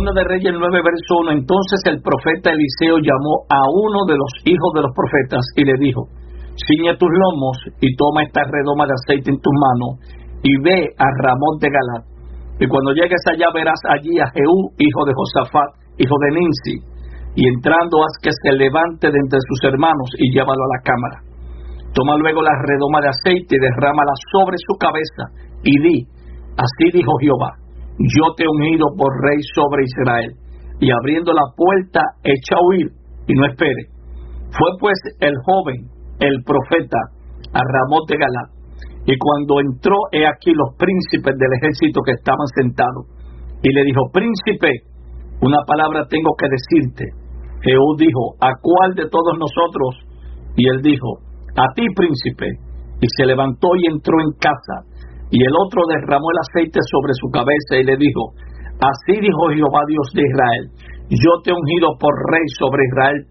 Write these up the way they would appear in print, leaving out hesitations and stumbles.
Segunda de Reyes 9, verso 1. Entonces el profeta Eliseo llamó a uno de los hijos de los profetas y le dijo: ciñe tus lomos y toma esta redoma de aceite en tus manos y ve a Ramot de Galat. Y cuando llegues allá verás allí a Jehú, hijo de Josafat, hijo de Ninsi, y entrando haz que se levante de entre sus hermanos y llévalo a la cámara. Toma luego la redoma de aceite y derrámala sobre su cabeza y di: así dijo Jehová, yo te he ungido por rey sobre Israel. Y abriendo la puerta echa a huir y no espere. Fue pues el joven, el profeta, a Ramot de Galat, y cuando entró, he aquí los príncipes del ejército que estaban sentados, y le dijo: príncipe, una palabra tengo que decirte. Jehú dijo: ¿a cuál de todos nosotros? Y él dijo: a ti, príncipe. Y se levantó y entró en casa, y el otro derramó el aceite sobre su cabeza y le dijo: así dijo Jehová Dios de Israel, yo te he ungido por rey sobre Israel,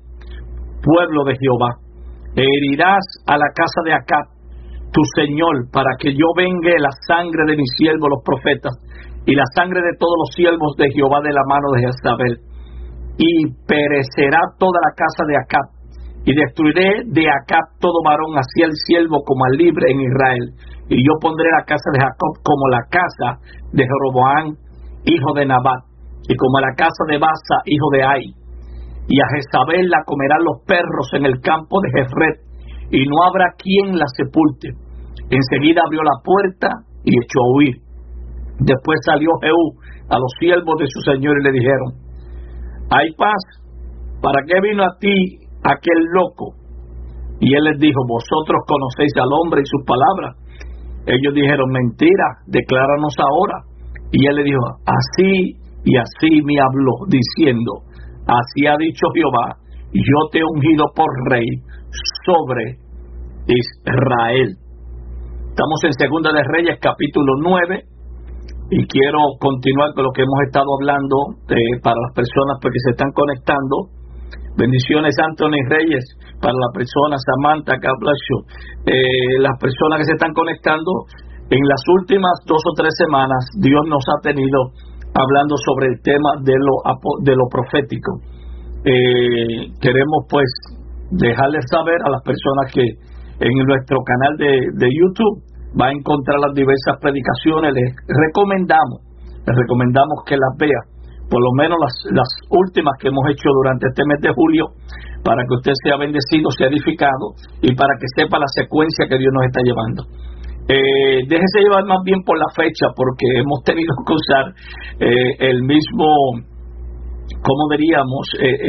pueblo de Jehová. Herirás a la casa de Acab, tu señor, para que yo vengue la sangre de mis siervos los profetas y la sangre de todos los siervos de Jehová de la mano de Jezabel, y perecerá toda la casa de Acab, y destruiré de Acab todo varón, así el siervo como al libre en Israel, y yo pondré la casa de Jacob como la casa de Jeroboam hijo de Nabat, y como la casa de Basa hijo de Ai, y a Jezabel la comerán los perros en el campo de Jezreel, y no habrá quien la sepulte. Enseguida abrió la puerta y echó a huir. Después salió Jehú a los siervos de su señor y le dijeron: hay paz, ¿para qué vino a ti aquel loco? Y él les dijo: vosotros conocéis al hombre y sus palabras. Ellos dijeron: mentira, decláranos ahora. Y él le dijo: así y así me habló, diciendo: así ha dicho Jehová, yo te he ungido por rey sobre Israel. Estamos en Segunda de Reyes capítulo 9 y quiero continuar con lo que hemos estado hablando para las personas que se están conectando. Bendiciones, Anthony Reyes, para la persona Samantha, God bless you. Las personas que se están conectando, en las últimas 2 o 3 semanas Dios nos ha tenido hablando sobre el tema de lo profético. Queremos pues dejarles saber a las personas que en nuestro canal de YouTube va a encontrar las diversas predicaciones. Les recomendamos que las vea, por lo menos las últimas que hemos hecho durante este mes de julio, para que usted sea bendecido, sea edificado y para que sepa la secuencia que Dios nos está llevando. Déjese llevar más bien por la fecha, porque hemos tenido que usar el mismo, ¿cómo diríamos?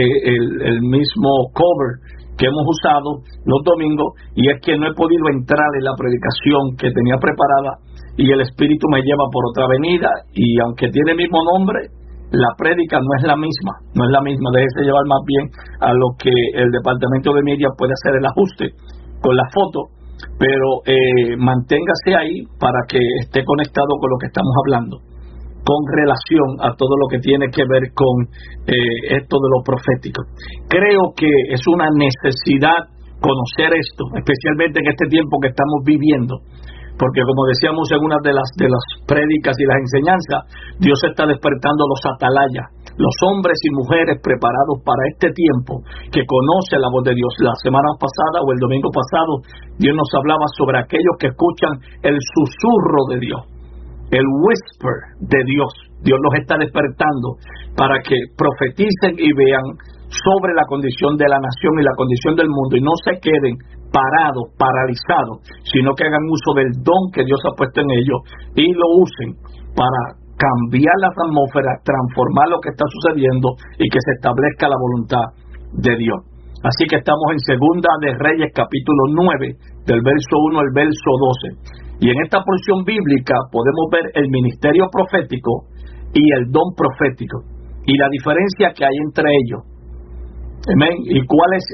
El mismo cover que hemos usado los domingos, y es que no he podido entrar en la predicación que tenía preparada y el Espíritu me lleva por otra avenida, y aunque tiene el mismo nombre, la prédica no es la misma. Déjese llevar más bien a lo que el departamento de media puede hacer el ajuste con la foto, pero manténgase ahí para que esté conectado con lo que estamos hablando con relación a todo lo que tiene que ver con esto de lo profético. Creo que es una necesidad conocer esto, especialmente en este tiempo que estamos viviendo, porque como decíamos en una de las prédicas y las enseñanzas, Dios está despertando los atalayas, los hombres y mujeres preparados para este tiempo, que conocen la voz de Dios. La semana pasada o el domingo pasado, Dios nos hablaba sobre aquellos que escuchan el susurro de Dios, el whisper de Dios. Dios los está despertando para que profeticen y vean sobre la condición de la nación y la condición del mundo, y no se queden parados, paralizados, sino que hagan uso del don que Dios ha puesto en ellos y lo usen para cambiar la atmósfera, transformar lo que está sucediendo y que se establezca la voluntad de Dios. Así que estamos en Segunda de Reyes capítulo 9, del verso 1 al verso 12. Y en esta porción bíblica podemos ver el ministerio profético y el don profético, y la diferencia que hay entre ellos. Amén. Y cuál es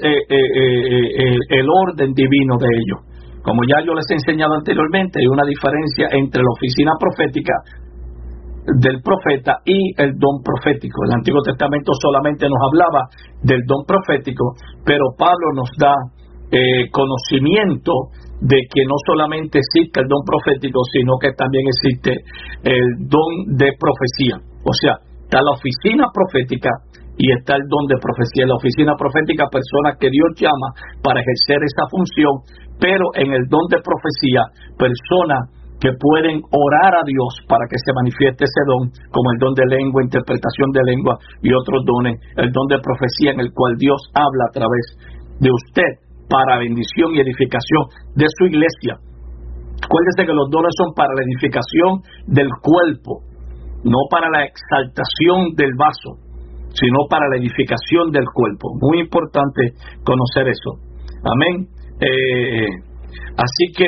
el orden divino de ellos. Como ya yo les he enseñado anteriormente, hay una diferencia entre la oficina profética del profeta y el don profético. El Antiguo Testamento solamente nos hablaba del don profético, pero Pablo nos da conocimiento de que no solamente existe el don profético, sino que también existe el don de profecía. O sea, está la oficina profética y está el don de profecía. En la oficina profética, personas que Dios llama para ejercer esa función, pero en el don de profecía, personas que pueden orar a Dios para que se manifieste ese don, como el don de lengua, interpretación de lengua y otros dones. El don de profecía, en el cual Dios habla a través de usted para bendición y edificación de su iglesia. Acuérdese que los dones son para la edificación del cuerpo, no para la exaltación del vaso, sino para la edificación del cuerpo. Muy importante conocer eso. Amén. Así que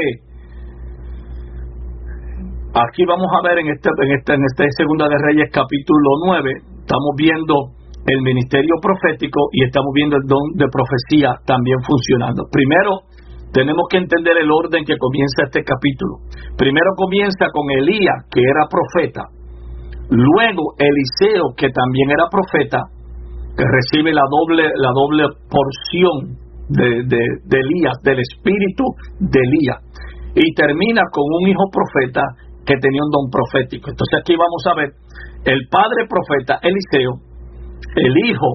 aquí vamos a ver en este Segunda de Reyes capítulo 9, estamos viendo el ministerio profético y estamos viendo el don de profecía también funcionando. Primero, tenemos que entender el orden que comienza este capítulo. Primero comienza con Elías, que era profeta. Luego Eliseo, que también era profeta, que recibe la doble porción de Elías, del espíritu de Elías. Y termina con un hijo profeta que tenía un don profético. Entonces aquí vamos a ver el padre profeta Eliseo, el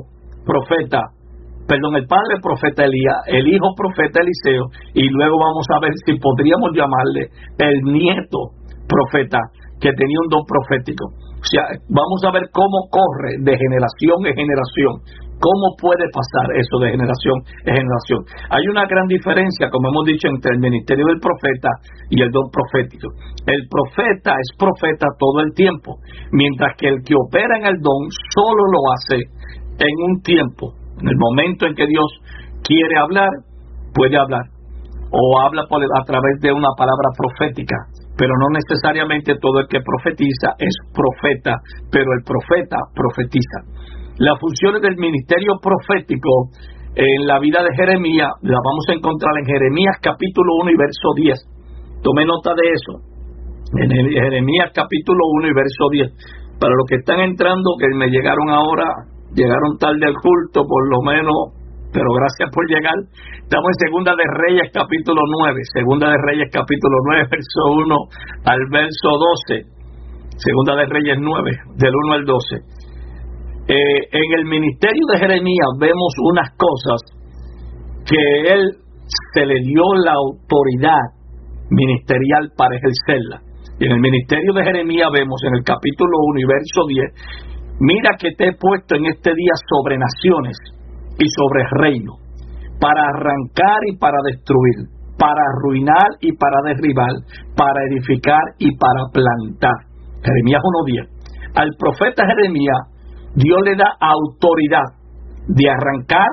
padre profeta Elías, el hijo profeta Eliseo, y luego vamos a ver si podríamos llamarle el nieto profeta que tenía un don profético. O sea, vamos a ver cómo corre de generación en generación, cómo puede pasar eso de generación en generación. Hay una gran diferencia, como hemos dicho, entre el ministerio del profeta y el don profético. El profeta es profeta todo el tiempo, mientras que el que opera en el don solo lo hace en un tiempo. En el momento en que Dios quiere hablar, puede hablar, o habla a través de una palabra profética, pero no necesariamente todo el que profetiza es profeta, pero el profeta profetiza. Las funciones del ministerio profético en la vida de Jeremías las vamos a encontrar en Jeremías capítulo 1 y verso 10. Tome nota de eso. En Jeremías capítulo 1 y verso 10. Para los que están entrando, que me llegaron ahora, llegaron tarde al culto, por lo menos, pero gracias por llegar. Estamos en Segunda de Reyes capítulo 9. Segunda de Reyes capítulo 9, verso 1 al verso 12. Segunda de Reyes 9, del 1 al 12. En el ministerio de Jeremías vemos unas cosas que él se le dio la autoridad ministerial para ejercerla. Y en el ministerio de Jeremías vemos en el capítulo 1 y verso 10: mira que te he puesto en este día sobre naciones y sobre reinos, para arrancar y para destruir, para arruinar y para derribar, para edificar y para plantar. Jeremías 1:10. Al profeta Jeremías Dios le da autoridad de arrancar,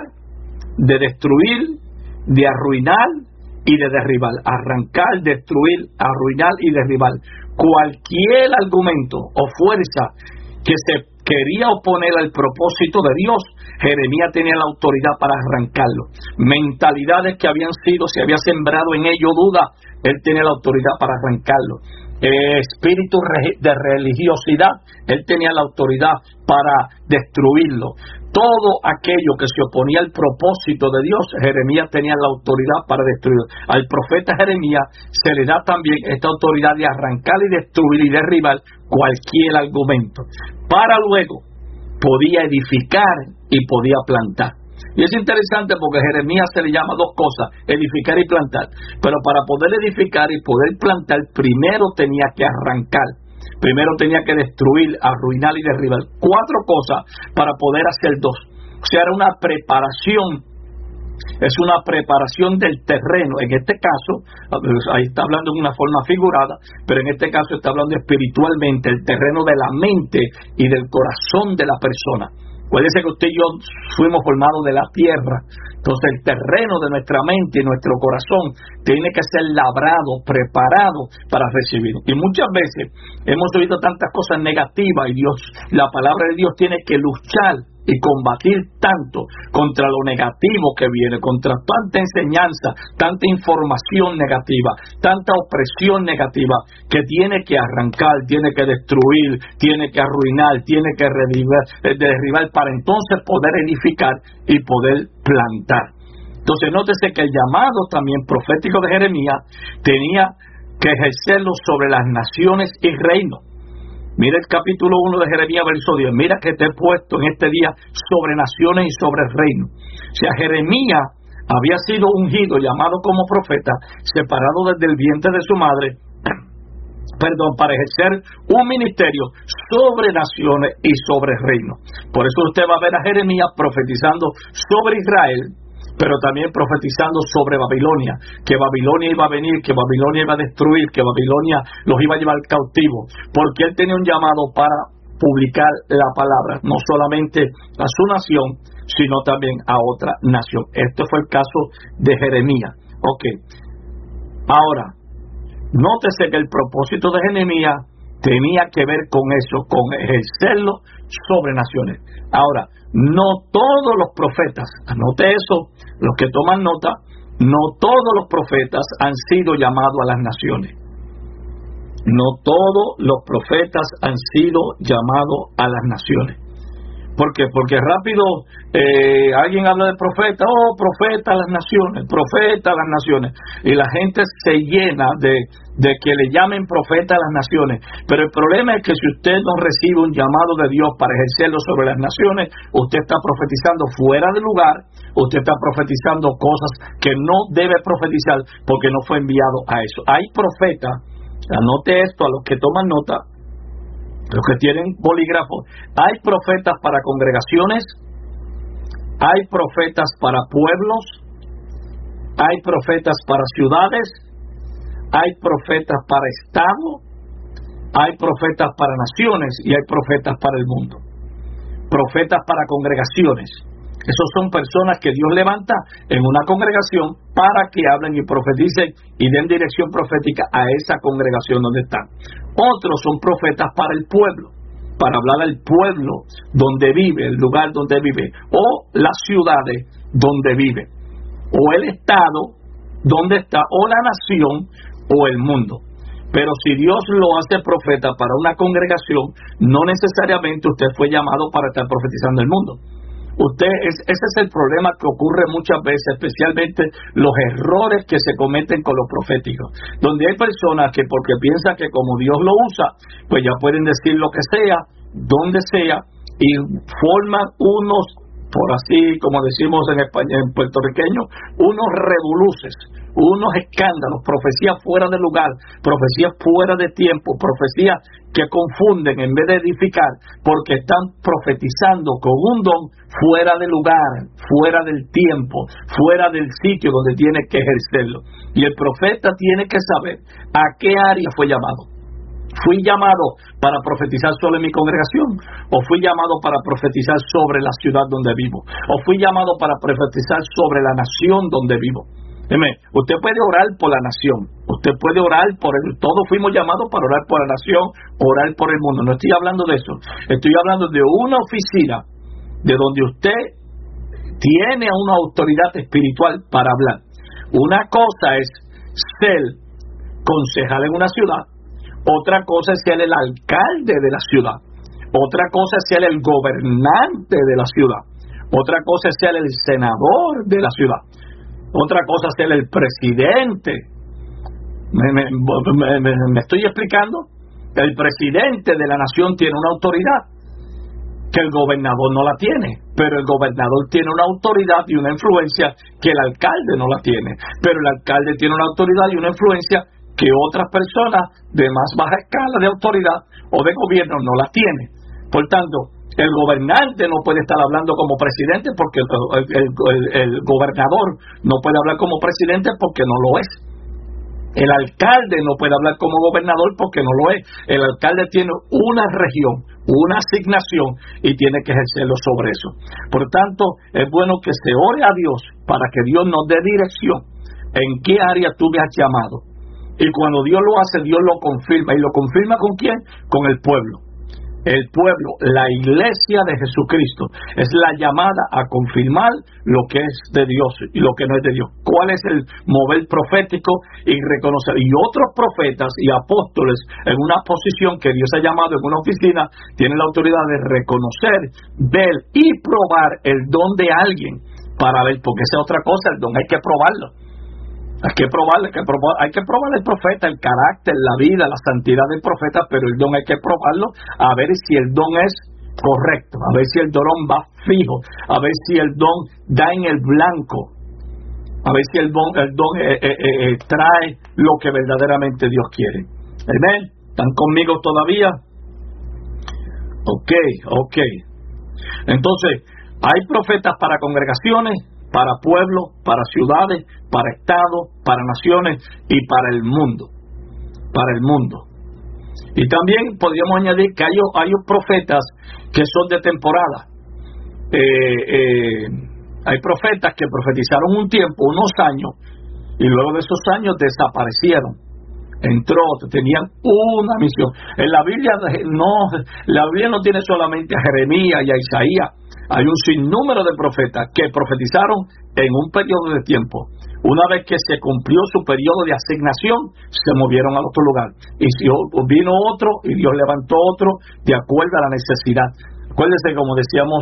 de destruir, de arruinar y de derribar. Arrancar, destruir, arruinar y derribar. Cualquier argumento o fuerza que se quería oponer al propósito de Dios, Jeremías tenía la autoridad para arrancarlo. Mentalidades que se había sembrado en ello duda, él tenía la autoridad para arrancarlo. Espíritu de religiosidad, él tenía la autoridad para destruirlo. Todo aquello que se oponía al propósito de Dios, Jeremías tenía la autoridad para destruirlo. Al profeta Jeremías se le da también esta autoridad de arrancar y destruir y derribar cualquier argumento, para luego podía edificar y podía plantar. Y es interesante porque a Jeremías se le llama dos cosas: edificar y plantar. Pero para poder edificar y poder plantar, primero tenía que arrancar, primero tenía que destruir, arruinar y derribar. 4 cosas para poder hacer 2. O sea, era una preparación. Es una preparación del terreno. En este caso, ahí está hablando de una forma figurada, pero en este caso está hablando espiritualmente, el terreno de la mente y del corazón de la persona. Acuérdense que usted y yo fuimos formados de la tierra. Entonces el terreno de nuestra mente y nuestro corazón tiene que ser labrado, preparado para recibir. Y muchas veces hemos oído tantas cosas negativas y la palabra de Dios tiene que luchar y combatir tanto contra lo negativo que viene, contra tanta enseñanza, tanta información negativa, tanta opresión negativa, que tiene que arrancar, tiene que destruir, tiene que arruinar, tiene que derribar para entonces poder edificar y poder plantar. Entonces nótese que el llamado también profético de Jeremías tenía que ejercerlo sobre las naciones y reinos. Mira el capítulo 1 de Jeremías, verso 10. Mira que te he puesto en este día sobre naciones y sobre reino. O sea, Jeremías había sido ungido, llamado como profeta, separado desde el vientre de su madre, para ejercer un ministerio sobre naciones y sobre reinos. Por eso usted va a ver a Jeremías profetizando sobre Israel, pero también profetizando sobre Babilonia, que Babilonia iba a venir, que Babilonia iba a destruir, que Babilonia los iba a llevar cautivo, porque él tenía un llamado para publicar la palabra, no solamente a su nación, sino también a otra nación. Este fue el caso de Jeremías. Ok. Ahora, nótese que el propósito de Jeremías tenía que ver con eso, con ejercerlo sobre naciones. Ahora, no todos los profetas, anote eso, los que toman nota, no todos los profetas han sido llamados a las naciones. No todos los profetas han sido llamados a las naciones. ¿Por qué? Porque rápido alguien habla de profeta, profeta a las naciones, profeta a las naciones, y la gente se llena de que le llamen profeta a las naciones. Pero el problema es que si usted no recibe un llamado de Dios para ejercerlo sobre las naciones, usted está profetizando fuera de lugar, usted está profetizando cosas que no debe profetizar porque no fue enviado a eso. Hay profetas, anote esto a los que toman nota, los que tienen bolígrafo, hay profetas para congregaciones, hay profetas para pueblos, hay profetas para ciudades, hay profetas para estado, hay profetas para naciones y hay profetas para el mundo. Profetas para congregaciones. Esos son personas que Dios levanta en una congregación para que hablen y profeticen y den dirección profética a esa congregación donde están. Otros son profetas para el pueblo, para hablar al pueblo donde vive, el lugar donde vive, o las ciudades donde vive, o el estado donde está, o la nación, o el mundo. Pero si Dios lo hace profeta para una congregación, no necesariamente usted fue llamado para estar profetizando el mundo. Ese es el problema que ocurre muchas veces, especialmente los errores que se cometen con los proféticos, donde hay personas que porque piensan que como Dios lo usa, pues ya pueden decir lo que sea, donde sea, y forman unos, por así como decimos en español, en puertorriqueño, unos revoluces, unos escándalos, profecías fuera de lugar, profecías fuera de tiempo, profecías que confunden en vez de edificar, porque están profetizando con un don fuera de lugar, fuera del tiempo, fuera del sitio donde tiene que ejercerlo. Y el profeta tiene que saber a qué área fue llamado. ¿Fui llamado para profetizar sobre mi congregación? ¿O fui llamado para profetizar sobre la ciudad donde vivo? ¿O fui llamado para profetizar sobre la nación donde vivo? Usted puede orar por la nación, usted puede orar por todos fuimos llamados para orar por la nación, orar por el mundo. No estoy hablando de eso, estoy hablando de una oficina de donde usted tiene una autoridad espiritual para hablar. Una cosa es ser concejal en una ciudad, otra cosa es ser el alcalde de la ciudad, otra cosa es ser el gobernante de la ciudad, otra cosa es ser el senador de la ciudad, otra cosa es ser el presidente. ¿Me estoy explicando? El presidente de la nación tiene una autoridad que el gobernador no la tiene, pero el gobernador tiene una autoridad y una influencia que el alcalde no la tiene, pero el alcalde tiene una autoridad y una influencia que otras personas de más baja escala de autoridad o de gobierno no la tienen. Por tanto, el gobernante no puede estar hablando como presidente porque el gobernador no puede hablar como presidente porque no lo es. El alcalde no puede hablar como gobernador porque no lo es. El alcalde tiene una región, una asignación y tiene que ejercerlo sobre eso. Por tanto, es bueno que se ore a Dios para que Dios nos dé dirección en qué área tú me has llamado. Y cuando Dios lo hace, Dios lo confirma. ¿Y lo confirma con quién? Con el pueblo. El pueblo, la iglesia de Jesucristo, es la llamada a confirmar lo que es de Dios y lo que no es de Dios. ¿Cuál es el mover profético? Y reconocer. Y otros profetas y apóstoles en una posición que Dios ha llamado en una oficina, tienen la autoridad de reconocer, ver y probar el don de alguien para ver, porque esa es otra cosa, el don hay que probarlo. Hay que probar el profeta, el carácter, la vida, la santidad del profeta, pero el don hay que probarlo a ver si el don es correcto, a ver si el don va fijo, a ver si el don da en el blanco, a ver si el don trae lo que verdaderamente Dios quiere. Amén. ¿Están conmigo todavía? Ok. Entonces, hay profetas para congregaciones, para pueblos, para ciudades, para estados, para naciones y para el mundo. Para el mundo. Y también podríamos añadir que hay profetas que son de temporada. Hay profetas que profetizaron un tiempo, unos años, y luego de esos años desaparecieron. Tenían una misión. En la Biblia no tiene solamente a Jeremías y a Isaías. Hay un sinnúmero de profetas que profetizaron en un periodo de tiempo. Una vez que se cumplió su periodo de asignación, se movieron al otro lugar. Y vino otro, y Dios levantó otro de acuerdo a la necesidad. Acuérdense, como decíamos,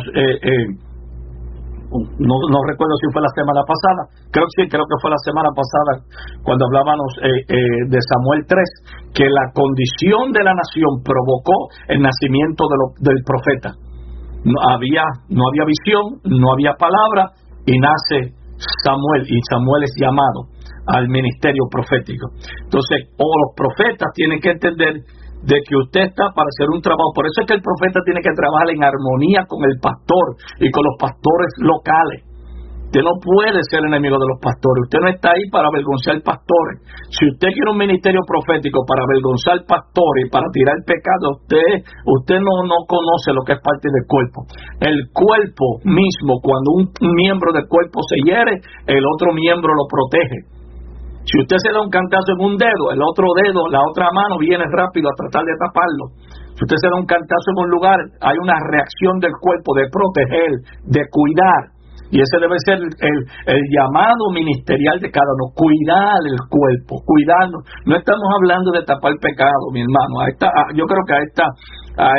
no recuerdo si fue la semana pasada, creo que fue la semana pasada, cuando hablábamos de Samuel 3, que la condición de la nación provocó el nacimiento del profeta. No había visión, no había palabra, y nace Samuel, y Samuel es llamado al ministerio profético. Entonces, los profetas tienen que entender de que usted está para hacer un trabajo. Por eso es que el profeta tiene que trabajar en armonía con el pastor y con los pastores locales. Usted no puede ser enemigo de los pastores. Usted no está ahí para avergonzar pastores. Si usted quiere un ministerio profético para avergonzar pastores y para tirar pecado, usted no conoce lo que es parte del cuerpo. El cuerpo mismo, cuando un miembro del cuerpo se hiere, el otro miembro lo protege. Si usted se da un cantazo en un dedo, el otro dedo, la otra mano viene rápido a tratar de taparlo. Si usted se da un cantazo en un lugar, hay una reacción del cuerpo de proteger, de cuidar. Y ese debe ser el llamado ministerial de cada uno, cuidar el cuerpo, cuidarnos. No estamos hablando de tapar pecado, mi hermano. Yo creo que a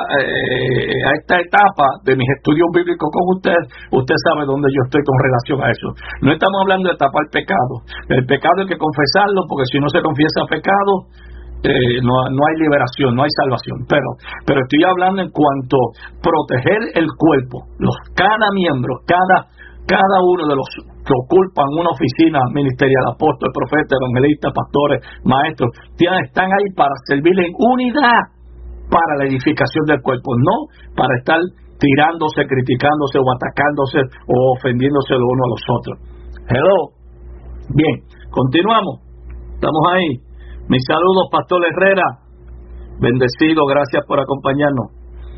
esta etapa de mis estudios bíblicos con usted sabe dónde yo estoy con relación a eso. No estamos hablando de tapar pecado. El pecado hay que confesarlo, porque si no se confiesa pecado, no hay liberación, no hay salvación. Pero estoy hablando en cuanto a proteger el cuerpo. Cada miembro, cada uno de los que ocupan una oficina ministerial, apóstol, profeta, evangelista, pastores, maestros, están ahí para servir en unidad para la edificación del cuerpo, no para estar tirándose, criticándose o atacándose o ofendiéndose los unos a los otros. Hello. Bien, continuamos. Estamos ahí. Mis saludos, Pastor Herrera. Bendecido, gracias por acompañarnos.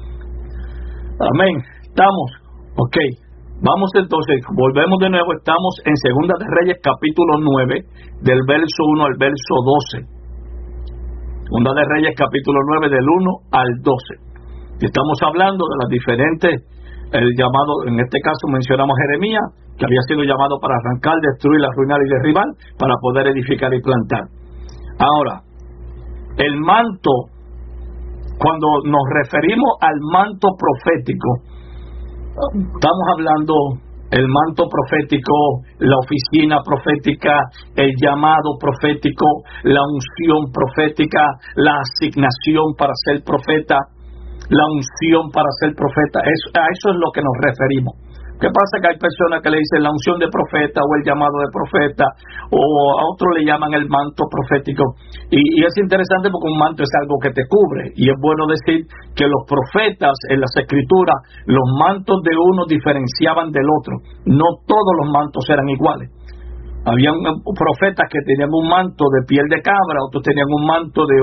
Amén. Estamos. Ok. Vamos entonces, volvemos de nuevo. Estamos en Segunda de Reyes, capítulo 9, del verso 1 al verso 12. Segunda de Reyes, capítulo 9, del 1 al 12. Y estamos hablando de las diferentes, el llamado, en este caso mencionamos a Jeremías, que había sido llamado para arrancar, destruir, arruinar y derribar, para poder edificar y plantar. Ahora, el manto, cuando nos referimos al manto profético, estamos hablando el manto profético, la oficina profética, el llamado profético, la unción profética, la asignación para ser profeta, la unción para ser profeta. A eso es lo que nos referimos. ¿Qué pasa? Que hay personas que le dicen la unción de profeta o el llamado de profeta, o a otros le llaman el manto profético. Y es interesante porque un manto es algo que te cubre, y es bueno decir que los profetas en las escrituras, los mantos de uno diferenciaban del otro. No todos los mantos eran iguales. Habían profetas que tenían un manto de piel de cabra, otros tenían un manto de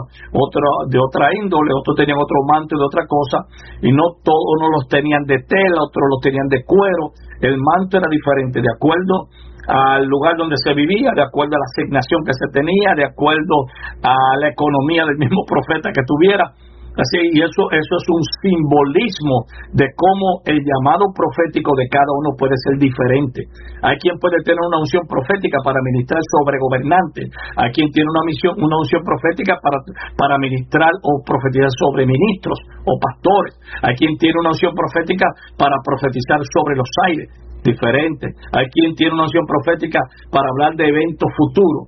otra índole, otros tenían otro manto de otra cosa, y no todos unos los tenían de tela, otros los tenían de cuero. El manto era diferente de acuerdo al lugar donde se vivía, de acuerdo a la asignación que se tenía, de acuerdo a la economía del mismo profeta que tuviera. Así, y eso es un simbolismo de cómo el llamado profético de cada uno puede ser diferente. Hay quien puede tener una unción profética para ministrar sobre gobernantes, hay quien tiene una unción profética para ministrar o profetizar sobre ministros o pastores, hay quien tiene una unción profética para profetizar sobre los aires. diferente. Hay quien tiene una unción profética para hablar de eventos futuros.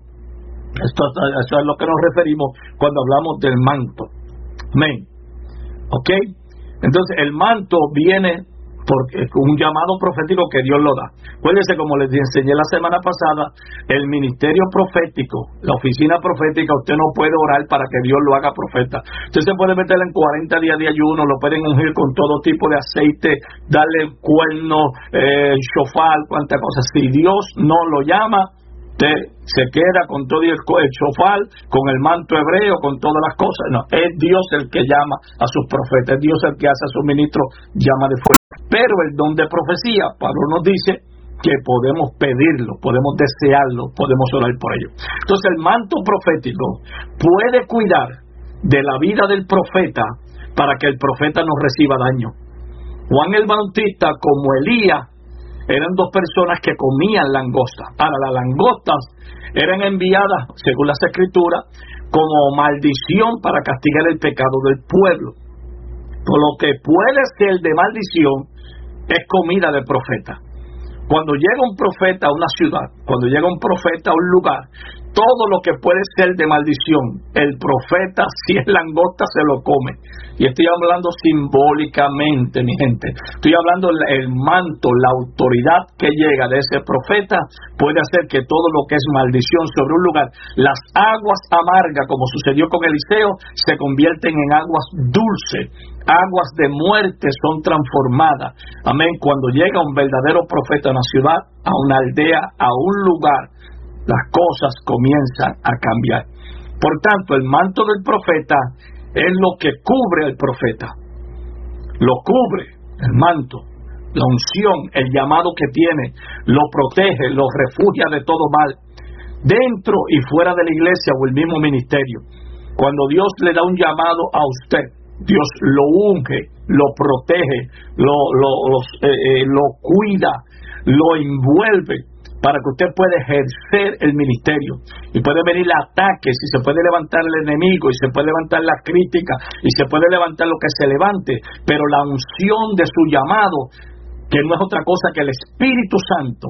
Eso es lo que nos referimos cuando hablamos del manto. Amén. ¿Ok? Entonces el manto viene porque es un llamado profético que Dios lo da. Acuérdense, como les enseñé la semana pasada, el ministerio profético, la oficina profética, usted no puede orar para que Dios lo haga profeta. Usted se puede meter en 40 días de ayuno, lo pueden ungir con todo tipo de aceite, darle cuerno, shofar, cuánta cosa. Si Dios no lo llama, usted se queda con todo el shofar, con el manto hebreo, con todas las cosas. No, es Dios el que llama a sus profetas, es Dios el que hace a sus ministros llama de fuego. Pero el don de profecía, Pablo nos dice que podemos pedirlo, podemos desearlo, podemos orar por ello. Entonces el manto profético puede cuidar de la vida del profeta para que el profeta no reciba daño. Juan el Bautista, como Elías, eran dos personas que comían langosta. Ahora, las langostas eran enviadas, según las escrituras, como maldición para castigar el pecado del pueblo. Por lo que puede ser de maldición es comida del profeta. Cuando llega un profeta a una ciudad, cuando llega un profeta a un lugar, todo lo que puede ser de maldición, el profeta, si es langosta, se lo come. Y estoy hablando simbólicamente, mi gente. Estoy hablando el manto, la autoridad que llega de ese profeta puede hacer que todo lo que es maldición sobre un lugar, las aguas amargas, como sucedió con Eliseo, se convierten en aguas dulces. Aguas de muerte son transformadas. Amén. Cuando llega un verdadero profeta a una ciudad, a una aldea, a un lugar, las cosas comienzan a cambiar. Por tanto, el manto del profeta es lo que cubre al profeta. Lo cubre el manto, la unción, el llamado que tiene, lo protege, lo refugia de todo mal, dentro y fuera de la iglesia o el mismo ministerio. Cuando Dios le da un llamado a usted, Dios lo unge, lo protege, lo cuida, lo envuelve para que usted pueda ejercer el ministerio. Y puede venir el ataque, si se puede levantar el enemigo, y se puede levantar la crítica, y se puede levantar lo que se levante, pero la unción de su llamado, que no es otra cosa que el Espíritu Santo,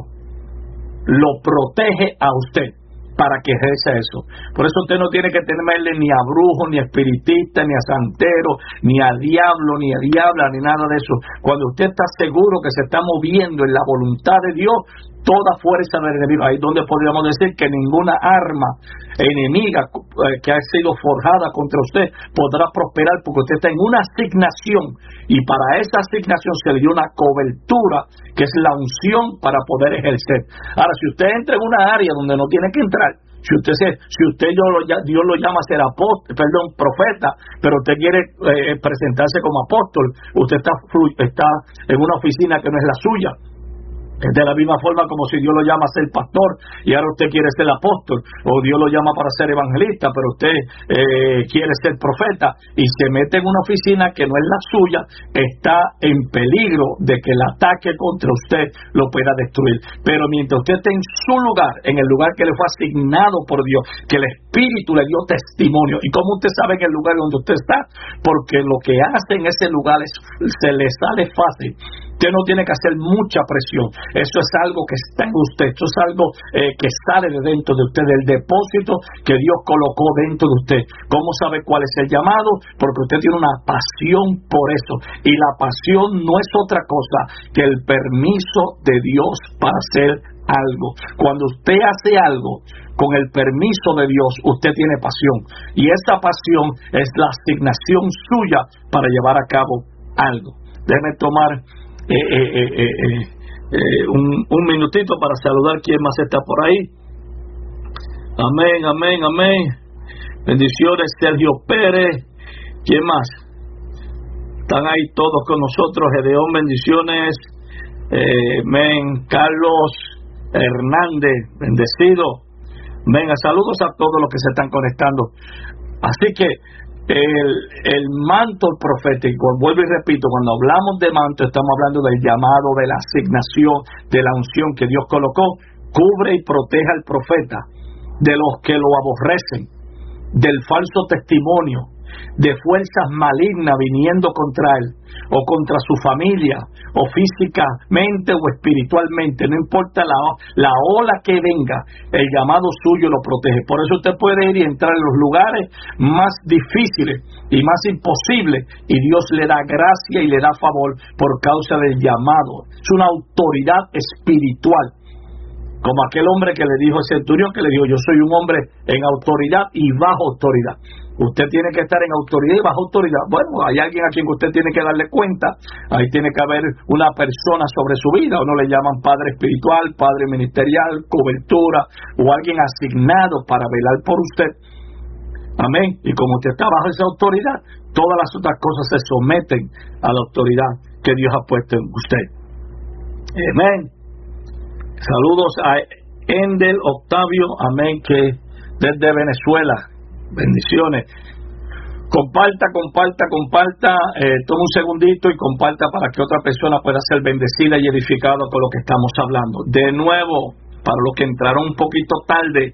lo protege a usted para que ejerza eso. Por eso usted no tiene que temerle ni a brujo, ni a espiritista, ni a santero, ni a diablo, ni a diabla, ni nada de eso. Cuando usted está seguro que se está moviendo en la voluntad de Dios, toda fuerza del enemigo, ahí donde podríamos decir que ninguna arma enemiga que ha sido forjada contra usted podrá prosperar, porque usted está en una asignación, y para esa asignación se le dio una cobertura que es la unción para poder ejercer. Ahora, si usted entra en una área donde no tiene que entrar, si usted Dios lo llama a ser profeta, pero usted quiere presentarse como apóstol, usted está en una oficina que no es la suya. De la misma forma como si Dios lo llama a ser pastor y ahora usted quiere ser apóstol, o Dios lo llama para ser evangelista, pero usted quiere ser profeta y se mete en una oficina que no es la suya, está en peligro de que el ataque contra usted lo pueda destruir. Pero mientras usted esté en su lugar, en el lugar que le fue asignado por Dios, que el Espíritu le dio testimonio. ¿Y cómo usted sabe en el lugar donde usted está? Porque lo que hace en ese lugar se le sale fácil. Usted no tiene que hacer mucha presión. Eso es algo que está en usted. Eso es algo que sale de dentro de usted, del depósito que Dios colocó dentro de usted. ¿Cómo sabe cuál es el llamado? Porque usted tiene una pasión por eso. Y la pasión no es otra cosa que el permiso de Dios para hacer algo. Cuando usted hace algo con el permiso de Dios, usted tiene pasión. Y esa pasión es la asignación suya para llevar a cabo algo. Déjeme tomar un minutito para saludar quién más está por ahí. Amén, amén, amén. Bendiciones, Sergio Pérez. ¿Quién más? Están ahí todos con nosotros. Gedeón, bendiciones. Amén. Carlos Hernández, bendecido. Venga, saludos a todos los que se están conectando. Así que el manto profético, vuelvo y repito, cuando hablamos de manto estamos hablando del llamado, de la asignación, de la unción que Dios colocó. Cubre y protege al profeta de los que lo aborrecen, del falso testimonio, de fuerzas malignas viniendo contra él, o contra su familia, o físicamente o espiritualmente, no importa la ola que venga, el llamado suyo lo protege. Por eso usted puede ir y entrar en los lugares más difíciles y más imposibles, y Dios le da gracia y le da favor por causa del llamado. Es una autoridad espiritual, como aquel hombre que le dijo al centurión, que le dijo: yo soy un hombre en autoridad y bajo autoridad. Usted tiene que estar en autoridad y bajo autoridad. Bueno, hay alguien a quien usted tiene que darle cuenta. Ahí tiene que haber una persona sobre su vida. Uno le llaman padre espiritual, padre ministerial, cobertura, o alguien asignado para velar por usted. Amén. Y como usted está bajo esa autoridad, todas las otras cosas se someten a la autoridad que Dios ha puesto en usted. Amén. Saludos a Endel Octavio, amén, que desde Venezuela. Bendiciones. Comparta. Toma un segundito y comparta para que otra persona pueda ser bendecida y edificada con lo que estamos hablando. De nuevo, para los que entraron un poquito tarde,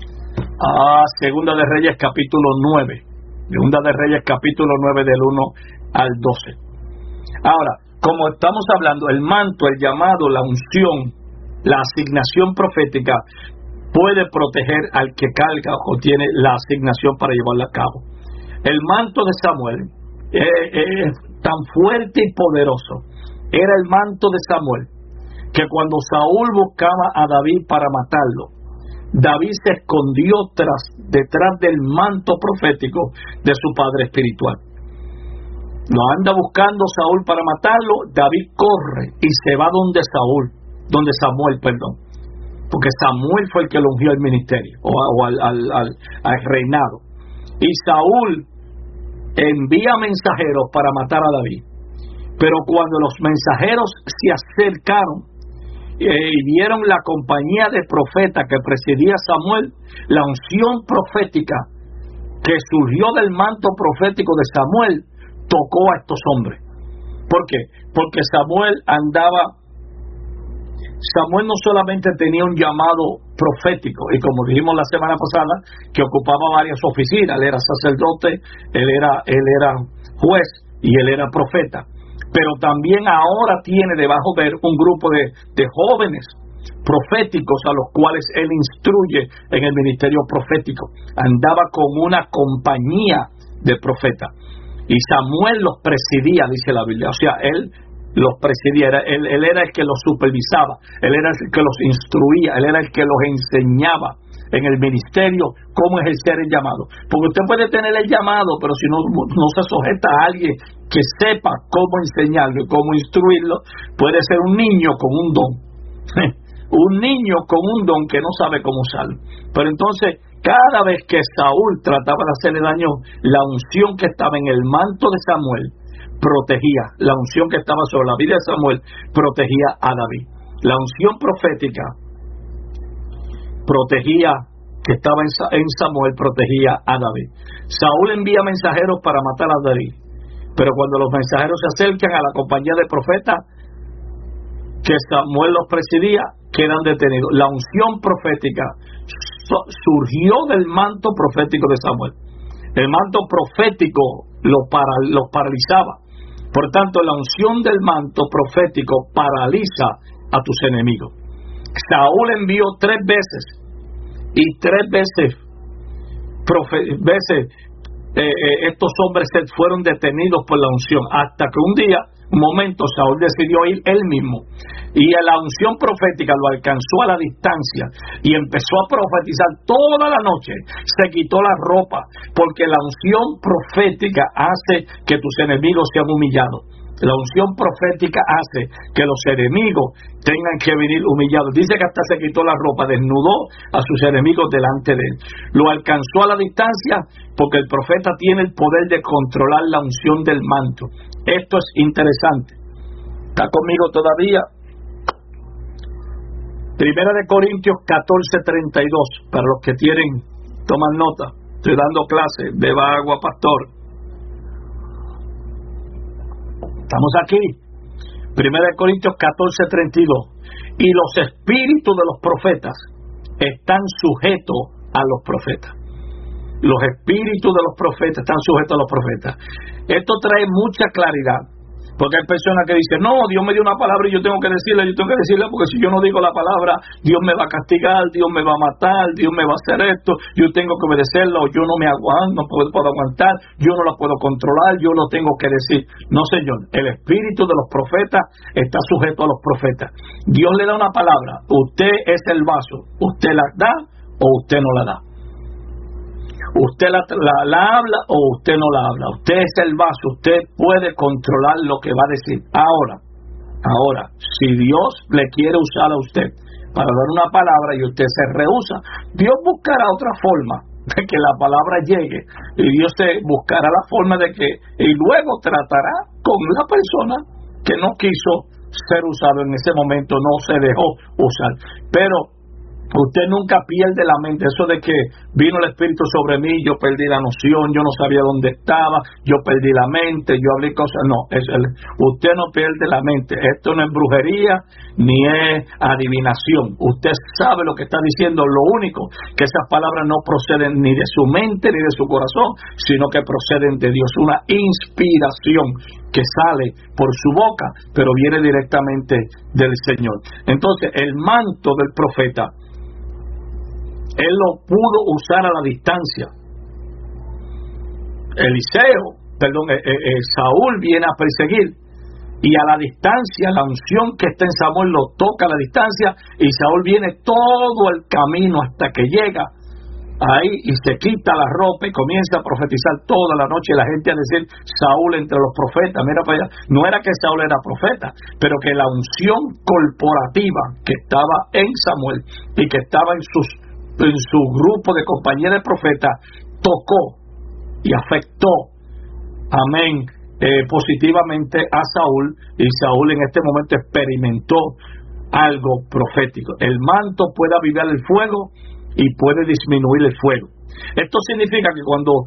a Segunda de Reyes capítulo 9. Segunda de Reyes capítulo 9 del 1 al 12. Ahora, como estamos hablando, el manto, el llamado, la unción, la asignación profética puede proteger al que carga o tiene la asignación para llevarla a cabo. El manto de Samuel es tan fuerte y poderoso. Era el manto de Samuel que cuando Saúl buscaba a David para matarlo, David se escondió detrás del manto profético de su padre espiritual. Lo anda buscando Saúl para matarlo, David corre y se va donde Samuel, porque Samuel fue el que lo ungió al ministerio o al reinado. Y Saúl envía mensajeros para matar a David, pero cuando los mensajeros se acercaron y vieron la compañía de profetas que presidía Samuel, la unción profética que surgió del manto profético de Samuel tocó a estos hombres. ¿Por qué? Porque Samuel no solamente tenía un llamado profético, y como dijimos la semana pasada, que ocupaba varias oficinas. Él era sacerdote, él era juez y él era profeta, pero también ahora tiene debajo de él un grupo de jóvenes proféticos a los cuales él instruye en el ministerio profético. Andaba con una compañía de profetas y Samuel los presidía, dice la Biblia. O sea, él los presidía, él era el que los supervisaba, él era el que los instruía, él era el que los enseñaba en el ministerio cómo ejercer el llamado. Porque usted puede tener el llamado, pero si no se sujeta a alguien que sepa cómo enseñarlo y cómo instruirlo, puede ser un niño con un don. Un niño con un don que no sabe cómo usarlo. Pero entonces, cada vez que Saúl trataba de hacerle daño, la unción que estaba en el manto de Samuel protegía, la unción que estaba sobre la vida de Samuel protegía a David. La unción profética protegía, que estaba en Samuel, protegía a David. Saúl envía mensajeros para matar a David, pero cuando los mensajeros se acercan a la compañía de profetas que Samuel los presidía, quedan detenidos. La unción profética surgió del manto profético de Samuel. El manto profético los paralizaba. Por tanto, la unción del manto profético paraliza a tus enemigos. Saúl envió 3 veces, y 3 veces estos hombres fueron detenidos por la unción, hasta que un momento Saúl decidió ir él mismo, y la unción profética lo alcanzó a la distancia y empezó a profetizar toda la noche. Se quitó la ropa, porque la unción profética hace que tus enemigos sean humillados. La unción profética hace que los enemigos tengan que venir humillados. Dice que hasta se quitó la ropa, desnudó a sus enemigos delante de él. Lo alcanzó a la distancia porque el profeta tiene el poder de controlar la unción del manto. Esto es interesante. ¿Está conmigo todavía? Primera de Corintios 14:32. Para los que quieren tomar nota, estoy dando clase, beba agua, pastor. Estamos aquí. Primera de Corintios 14:32. Y los espíritus de los profetas están sujetos a los profetas. los espíritus de los profetas están sujetos a los profetas. Esto trae mucha claridad, porque hay personas que dicen, no, Dios me dio una palabra y yo tengo que decirla, porque si yo no digo la palabra, Dios me va a castigar, Dios me va a matar, Dios me va a hacer esto, yo tengo que obedecerla, o yo no me aguanto, no puedo aguantar, yo no la puedo controlar, yo lo tengo que decir. No, señor, el espíritu de los profetas está sujeto a los profetas. Dios le da una palabra, usted es el vaso, usted la da o usted no la da. Usted la habla o usted no la habla. Usted es el vaso, usted puede controlar lo que va a decir. Ahora, si Dios le quiere usar a usted para dar una palabra y usted se rehúsa, Dios buscará otra forma de que la palabra llegue, y Dios buscará la forma de que, y luego tratará con la persona que no quiso ser usado en ese momento, no se dejó usar. Pero usted nunca pierde la mente. Eso de que vino el Espíritu sobre mí, yo perdí la noción, yo no sabía dónde estaba, yo perdí la mente, yo hablé cosas. No, usted no pierde la mente. Esto no es brujería ni es adivinación. Usted sabe lo que está diciendo. Lo único que esas palabras no proceden ni de su mente ni de su corazón, sino que proceden de Dios. Una inspiración que sale por su boca, pero viene directamente del Señor. Entonces, el manto del profeta, él lo pudo usar a la distancia. Saúl viene a perseguir, y a la distancia, la unción que está en Samuel lo toca a la distancia, y Saúl viene todo el camino hasta que llega ahí y se quita la ropa y comienza a profetizar toda la noche, y la gente a decir, Saúl entre los profetas. Mira para allá, no era que Saúl era profeta, pero que la unción corporativa que estaba en Samuel y que estaba en su grupo de compañeros de profetas tocó y afectó, amén, positivamente a Saúl, y Saúl en este momento experimentó algo profético. El manto puede avivar el fuego y puede disminuir el fuego. Esto significa que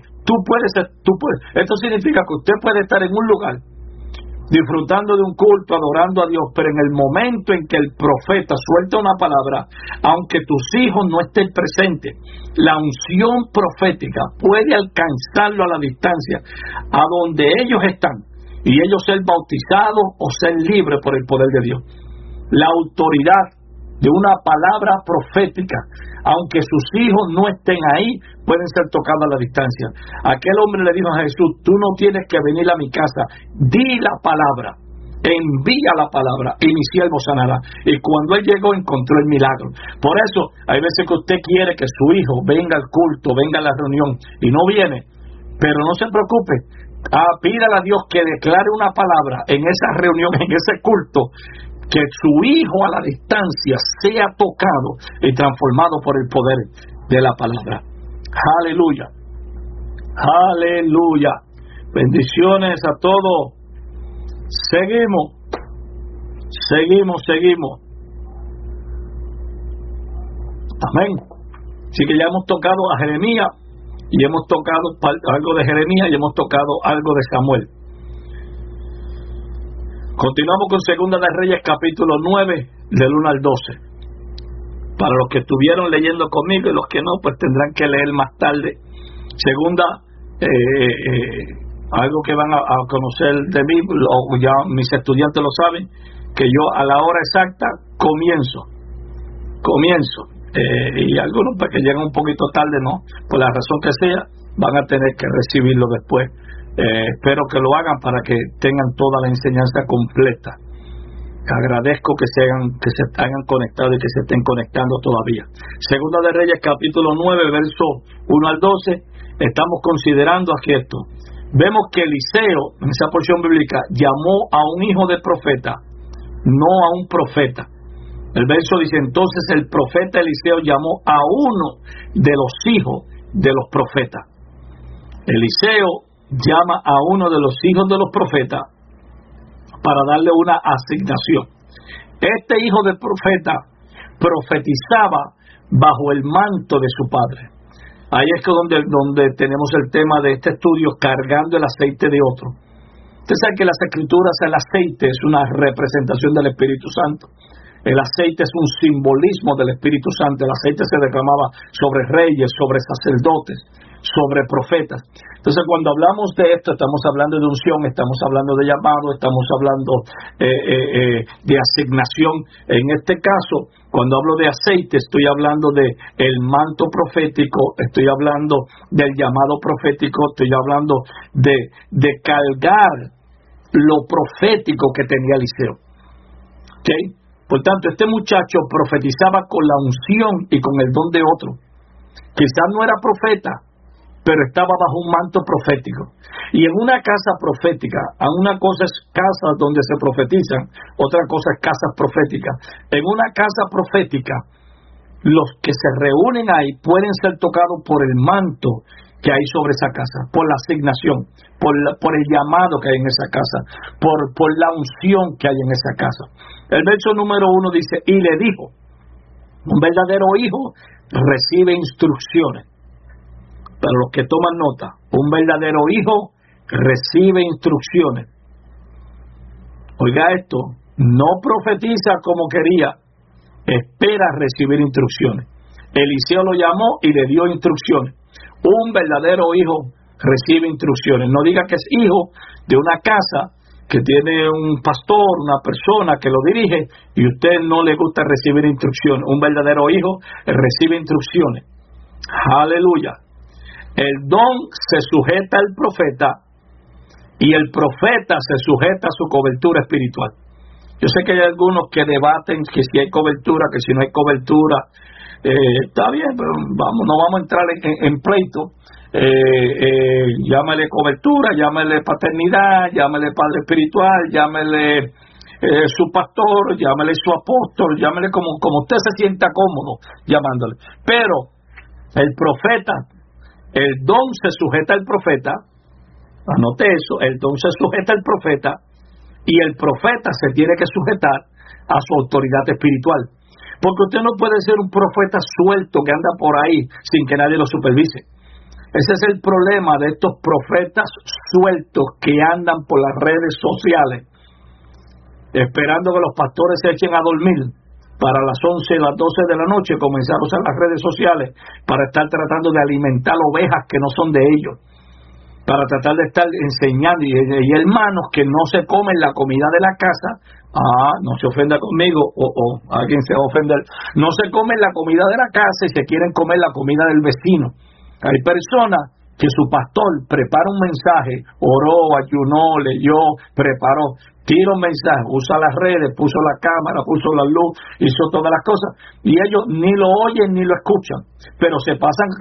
esto significa que usted puede estar en un lugar disfrutando de un culto, adorando a Dios, pero en el momento en que el profeta suelta una palabra, aunque tus hijos no estén presentes, la unción profética puede alcanzarlo a la distancia, a donde ellos están, y ellos ser bautizados o ser libres por el poder de Dios. La autoridad de una palabra profética, aunque sus hijos no estén ahí, pueden ser tocados a la distancia. Aquel hombre le dijo a Jesús, tú no tienes que venir a mi casa, di la palabra, envía la palabra y mi siervo sanará. Y cuando él llegó, encontró el milagro. Por eso hay veces que usted quiere que su hijo venga al culto, venga a la reunión, y no viene, pero no se preocupe, pídale a Dios que declare una palabra en esa reunión, en ese culto, que su hijo a la distancia sea tocado y transformado por el poder de la palabra. Aleluya, aleluya. Bendiciones a todos. Seguimos. Amén. Así que ya hemos tocado a Jeremías, y hemos tocado algo de Jeremías, y hemos tocado algo de Samuel. Continuamos con Segunda de Reyes, capítulo 9, del 1 al 12. Para los que estuvieron leyendo conmigo, y los que no, pues tendrán que leer más tarde. Segunda, algo que van a conocer de mí, ya mis estudiantes lo saben, que yo a la hora exacta comienzo. Y algunos, para que lleguen un poquito tarde, no, por la razón que sea, van a tener que recibirlo después. Espero que lo hagan para que tengan toda la enseñanza completa. Agradezco que se hayan conectado y que se estén conectando todavía. Segunda de Reyes, capítulo 9, verso 1 al 12. Estamos considerando aquí esto. Vemos que Eliseo, en esa porción bíblica, llamó a un hijo de profeta, no a un profeta. El verso dice, entonces el profeta Eliseo llamó a uno de los hijos de los profetas. Eliseo llama a uno de los hijos de los profetas para darle una asignación. Este hijo del profeta profetizaba bajo el manto de su padre. Ahí es que donde tenemos el tema de este estudio, cargando el aceite de otro. Usted sabe que las escrituras, el aceite es una representación del Espíritu Santo. El aceite es un simbolismo del Espíritu Santo. El aceite se derramaba sobre reyes, sobre sacerdotes, sobre profetas. Entonces, cuando hablamos de esto, estamos hablando de unción, estamos hablando de llamado, estamos hablando de asignación. En este caso, cuando hablo de aceite, estoy hablando de el manto profético, estoy hablando del llamado profético, estoy hablando de cargar lo profético que tenía Eliseo. ¿Okay? Por tanto, este muchacho profetizaba con la unción y con el don de otro. Quizás no era profeta, pero estaba bajo un manto profético. Y en una casa profética, una cosa es casas donde se profetizan, otra cosa es casas proféticas. En una casa profética, los que se reúnen ahí pueden ser tocados por el manto que hay sobre esa casa, por la asignación, por el llamado que hay en esa casa, por la unción que hay en esa casa. El verso número 1 dice, y le dijo, un verdadero hijo recibe instrucciones. Para los que toman nota, un verdadero hijo recibe instrucciones. Oiga esto, no profetiza como quería, espera recibir instrucciones. Eliseo lo llamó y le dio instrucciones. Un verdadero hijo recibe instrucciones. No diga que es hijo de una casa que tiene un pastor, una persona que lo dirige y usted no le gusta recibir instrucciones. Un verdadero hijo recibe instrucciones. Aleluya. El don se sujeta al profeta y el profeta se sujeta a su cobertura espiritual. Yo sé que hay algunos que debaten que si hay cobertura, que si no hay cobertura. Está bien, pero no vamos a entrar en pleito. Llámele cobertura, llámele paternidad, llámele padre espiritual, llámele su pastor, llámele su apóstol, llámele como usted se sienta cómodo llamándole. Pero el profeta, el don se sujeta al profeta. Anote eso, el don se sujeta al profeta y el profeta se tiene que sujetar a su autoridad espiritual. Porque usted no puede ser un profeta suelto que anda por ahí sin que nadie lo supervise. Ese es el problema de estos profetas sueltos que andan por las redes sociales, esperando que los pastores se echen a dormir para las 11, las 12 de la noche comenzar a usar las redes sociales para estar tratando de alimentar ovejas que no son de ellos, para tratar de estar enseñando. Y hermanos que no se comen la comida de la casa. No se ofenda conmigo, o alguien se va a ofender. No se comen la comida de la casa y se quieren comer la comida del vecino. Hay personas que su pastor prepara un mensaje, oró, ayunó, leyó, preparó, tira un mensaje, usa las redes, puso la cámara, puso la luz, hizo todas las cosas, y ellos ni lo oyen ni lo escuchan, pero se pasan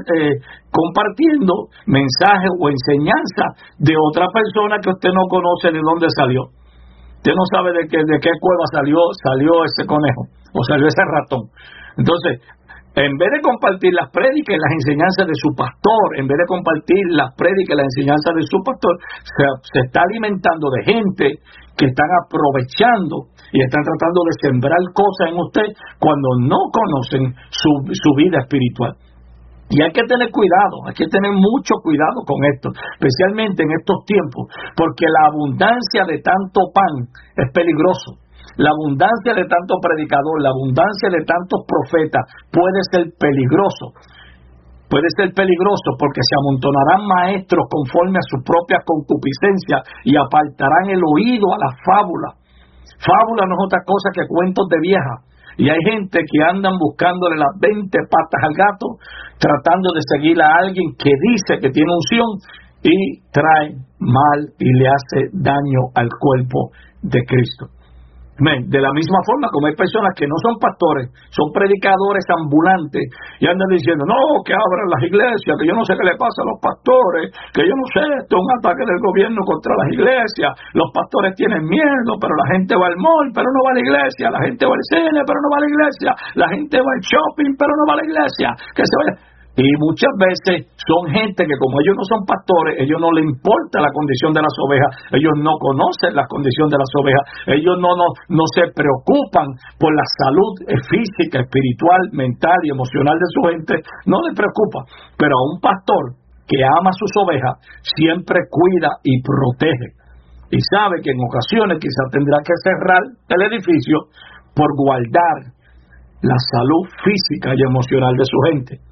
compartiendo mensajes o enseñanza de otra persona que usted no conoce de dónde salió. Usted no sabe de qué cueva salió ese conejo o salió ese ratón. Entonces, en vez de compartir las prédicas y las enseñanzas de su pastor, en vez de compartir las prédicas y las enseñanzas de su pastor, se está alimentando de gente que están aprovechando y están tratando de sembrar cosas en usted cuando no conocen su vida espiritual. Y hay que tener cuidado, hay que tener mucho cuidado con esto, especialmente en estos tiempos, porque la abundancia de tanto pan es peligroso. La abundancia de tanto predicador, la abundancia de tantos profetas puede ser peligroso. Puede ser peligroso porque se amontonarán maestros conforme a su propia concupiscencia y apartarán el oído a la fábula. Fábula no es otra cosa que cuentos de vieja. Y hay gente que andan buscándole las 20 patas al gato, tratando de seguir a alguien que dice que tiene unción y trae mal y le hace daño al cuerpo de Cristo. De la misma forma como hay personas que no son pastores, son predicadores ambulantes y andan diciendo, no, que abran las iglesias, que yo no sé qué le pasa a los pastores, que yo no sé, esto es un ataque del gobierno contra las iglesias, los pastores tienen miedo, pero la gente va al mall, pero no va a la iglesia, la gente va al cine, pero no va a la iglesia, la gente va al shopping, pero no va a la iglesia, que se vaya. Y muchas veces son gente que, como ellos no son pastores, ellos no les importa la condición de las ovejas, ellos no conocen la condición de las ovejas, ellos no se preocupan por la salud física, espiritual, mental y emocional de su gente, no les preocupa. Pero a un pastor que ama a sus ovejas siempre cuida y protege, y sabe que en ocasiones quizás tendrá que cerrar el edificio por guardar la salud física y emocional de su gente.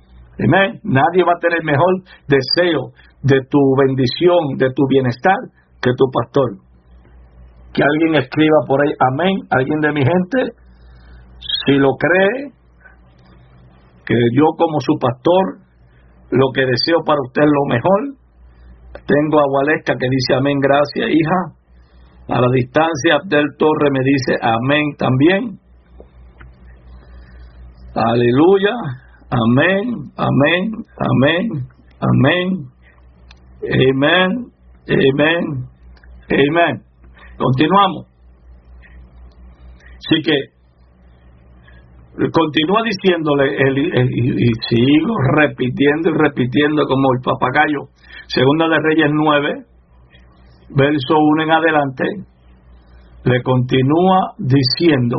Amén. Nadie va a tener mejor deseo de tu bendición, de tu bienestar, que tu pastor. Que alguien escriba por ahí, amén, alguien de mi gente, si lo cree, que yo como su pastor, lo que deseo para usted es lo mejor. Tengo a Waleska que dice amén, gracias, hija. A la distancia, Abdel Torre me dice amén también. Aleluya, amén, amén, amén, amén, amén, amén, amén. Continuamos. Así que continúa diciéndole y sigo repitiendo y repitiendo como el papagayo. Segunda de Reyes 9, verso 1 en adelante, le continúa diciendo,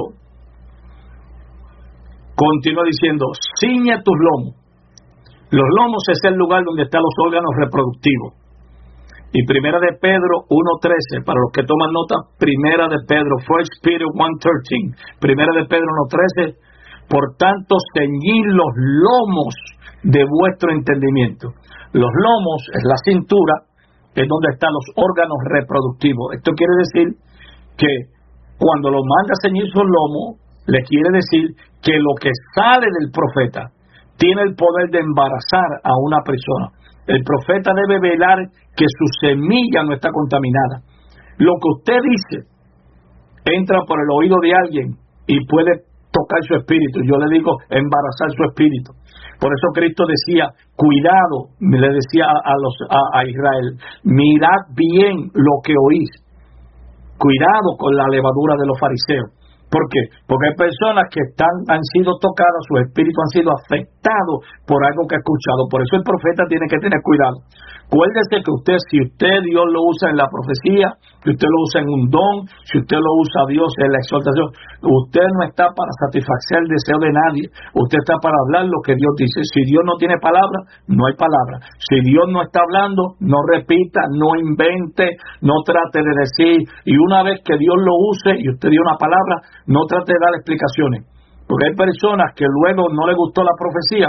ciñe tus lomos. Los lomos es el lugar donde están los órganos reproductivos. Y Primera de Pedro 1:13, para los que toman nota, Primera de Pedro, 1 Peter 1:13, Primera de Pedro 1:13, por tanto, ceñid los lomos de vuestro entendimiento. Los lomos es la cintura, es donde están los órganos reproductivos. Esto quiere decir que cuando lo manda a ceñir sus lomos, le quiere decir que lo que sale del profeta tiene el poder de embarazar a una persona. El profeta debe velar que su semilla no está contaminada. Lo que usted dice entra por el oído de alguien y puede tocar su espíritu. Yo le digo embarazar su espíritu. Por eso Cristo decía, cuidado, le decía a Israel, mirad bien lo que oís. Cuidado con la levadura de los fariseos. ¿Por qué? Porque hay personas que han sido tocadas, sus espíritus han sido afectados por algo que ha escuchado. Por eso el profeta tiene que tener cuidado. Acuérdese que si usted Dios lo usa en la profecía, si usted lo usa en un don, si usted lo usa a Dios en la exaltación, usted no está para satisfacer el deseo de nadie. Usted está para hablar lo que Dios dice. Si Dios no tiene palabra, no hay palabra. Si Dios no está hablando, no repita, no invente, no trate de decir. Y una vez que Dios lo use y usted dio una palabra, no trate de dar explicaciones. Porque hay personas que luego no le gustó la profecía.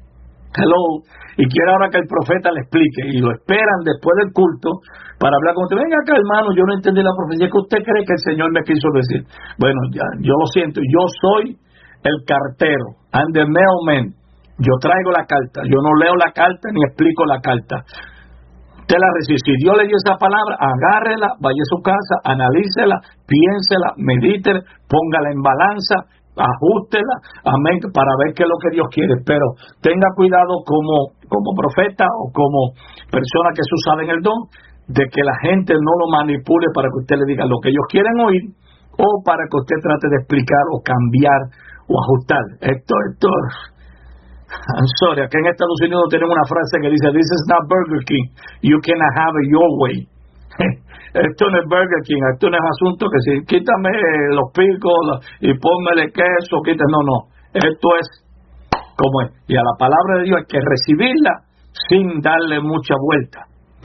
Y quiere ahora que el profeta le explique y lo esperan después del culto para hablar con usted. Venga acá, hermano, yo no entendí la profecía. ¿Qué usted cree que el Señor me quiso decir? Bueno, ya, yo lo siento, yo soy el cartero, I'm the mailman. Yo traigo la carta, yo no leo la carta ni explico la carta. Usted la recibe. Si Dios le dio esa palabra, agárrela, vaya a su casa, analícela, piénsela, medítela, póngala en balanza, ajústela, amén, para ver qué es lo que Dios quiere. Pero tenga cuidado como profeta o como persona que se usa en el don, de que la gente no lo manipule para que usted le diga lo que ellos quieren oír, o para que usted trate de explicar o cambiar o ajustar. Esto I'm sorry, aquí en Estados Unidos tenemos una frase que dice, this is not Burger King, you cannot have it your way. Esto no es Burger King, esto no es asunto que si quítame los picos y pónmele queso, no, esto es como es. Y a la palabra de Dios hay que recibirla sin darle mucha vuelta.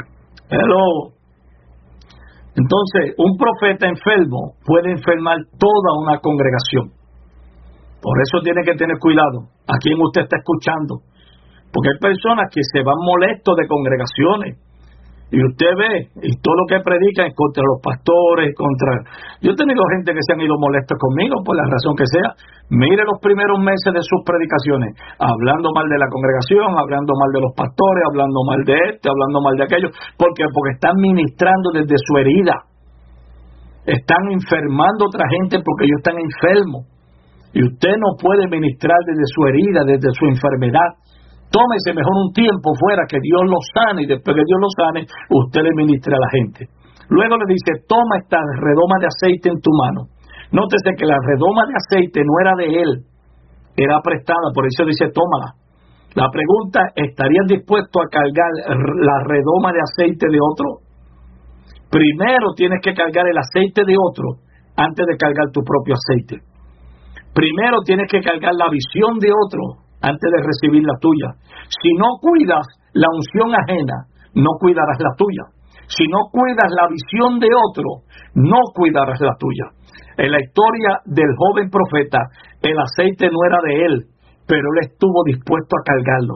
Entonces, un profeta enfermo puede enfermar toda una congregación. Por eso tiene que tener cuidado a quién usted está escuchando. Porque hay personas que se van molestos de congregaciones. Y usted ve, y todo lo que predican es contra los pastores, Yo he tenido gente que se han ido molestos conmigo por la razón que sea. Mire los primeros meses de sus predicaciones, hablando mal de la congregación, hablando mal de los pastores, hablando mal de hablando mal de aquello. ¿Por qué? Porque están ministrando desde su herida. Están enfermando a otra gente porque ellos están enfermos. Y usted no puede ministrar desde su herida, desde su enfermedad. Tómese mejor un tiempo fuera que Dios lo sane, y después que Dios lo sane, usted le ministre a la gente. Luego le dice, toma esta redoma de aceite en tu mano. Nótese que la redoma de aceite no era de él, era prestada, por eso dice, tómala. La pregunta, ¿estarías dispuesto a cargar la redoma de aceite de otro? Primero tienes que cargar el aceite de otro antes de cargar tu propio aceite. Primero tienes que cargar la visión de otro antes de recibir la tuya. Si no cuidas la unción ajena, no cuidarás la tuya. Si no cuidas la visión de otro, no cuidarás la tuya. En la historia del joven profeta, el aceite no era de él, pero él estuvo dispuesto a cargarlo.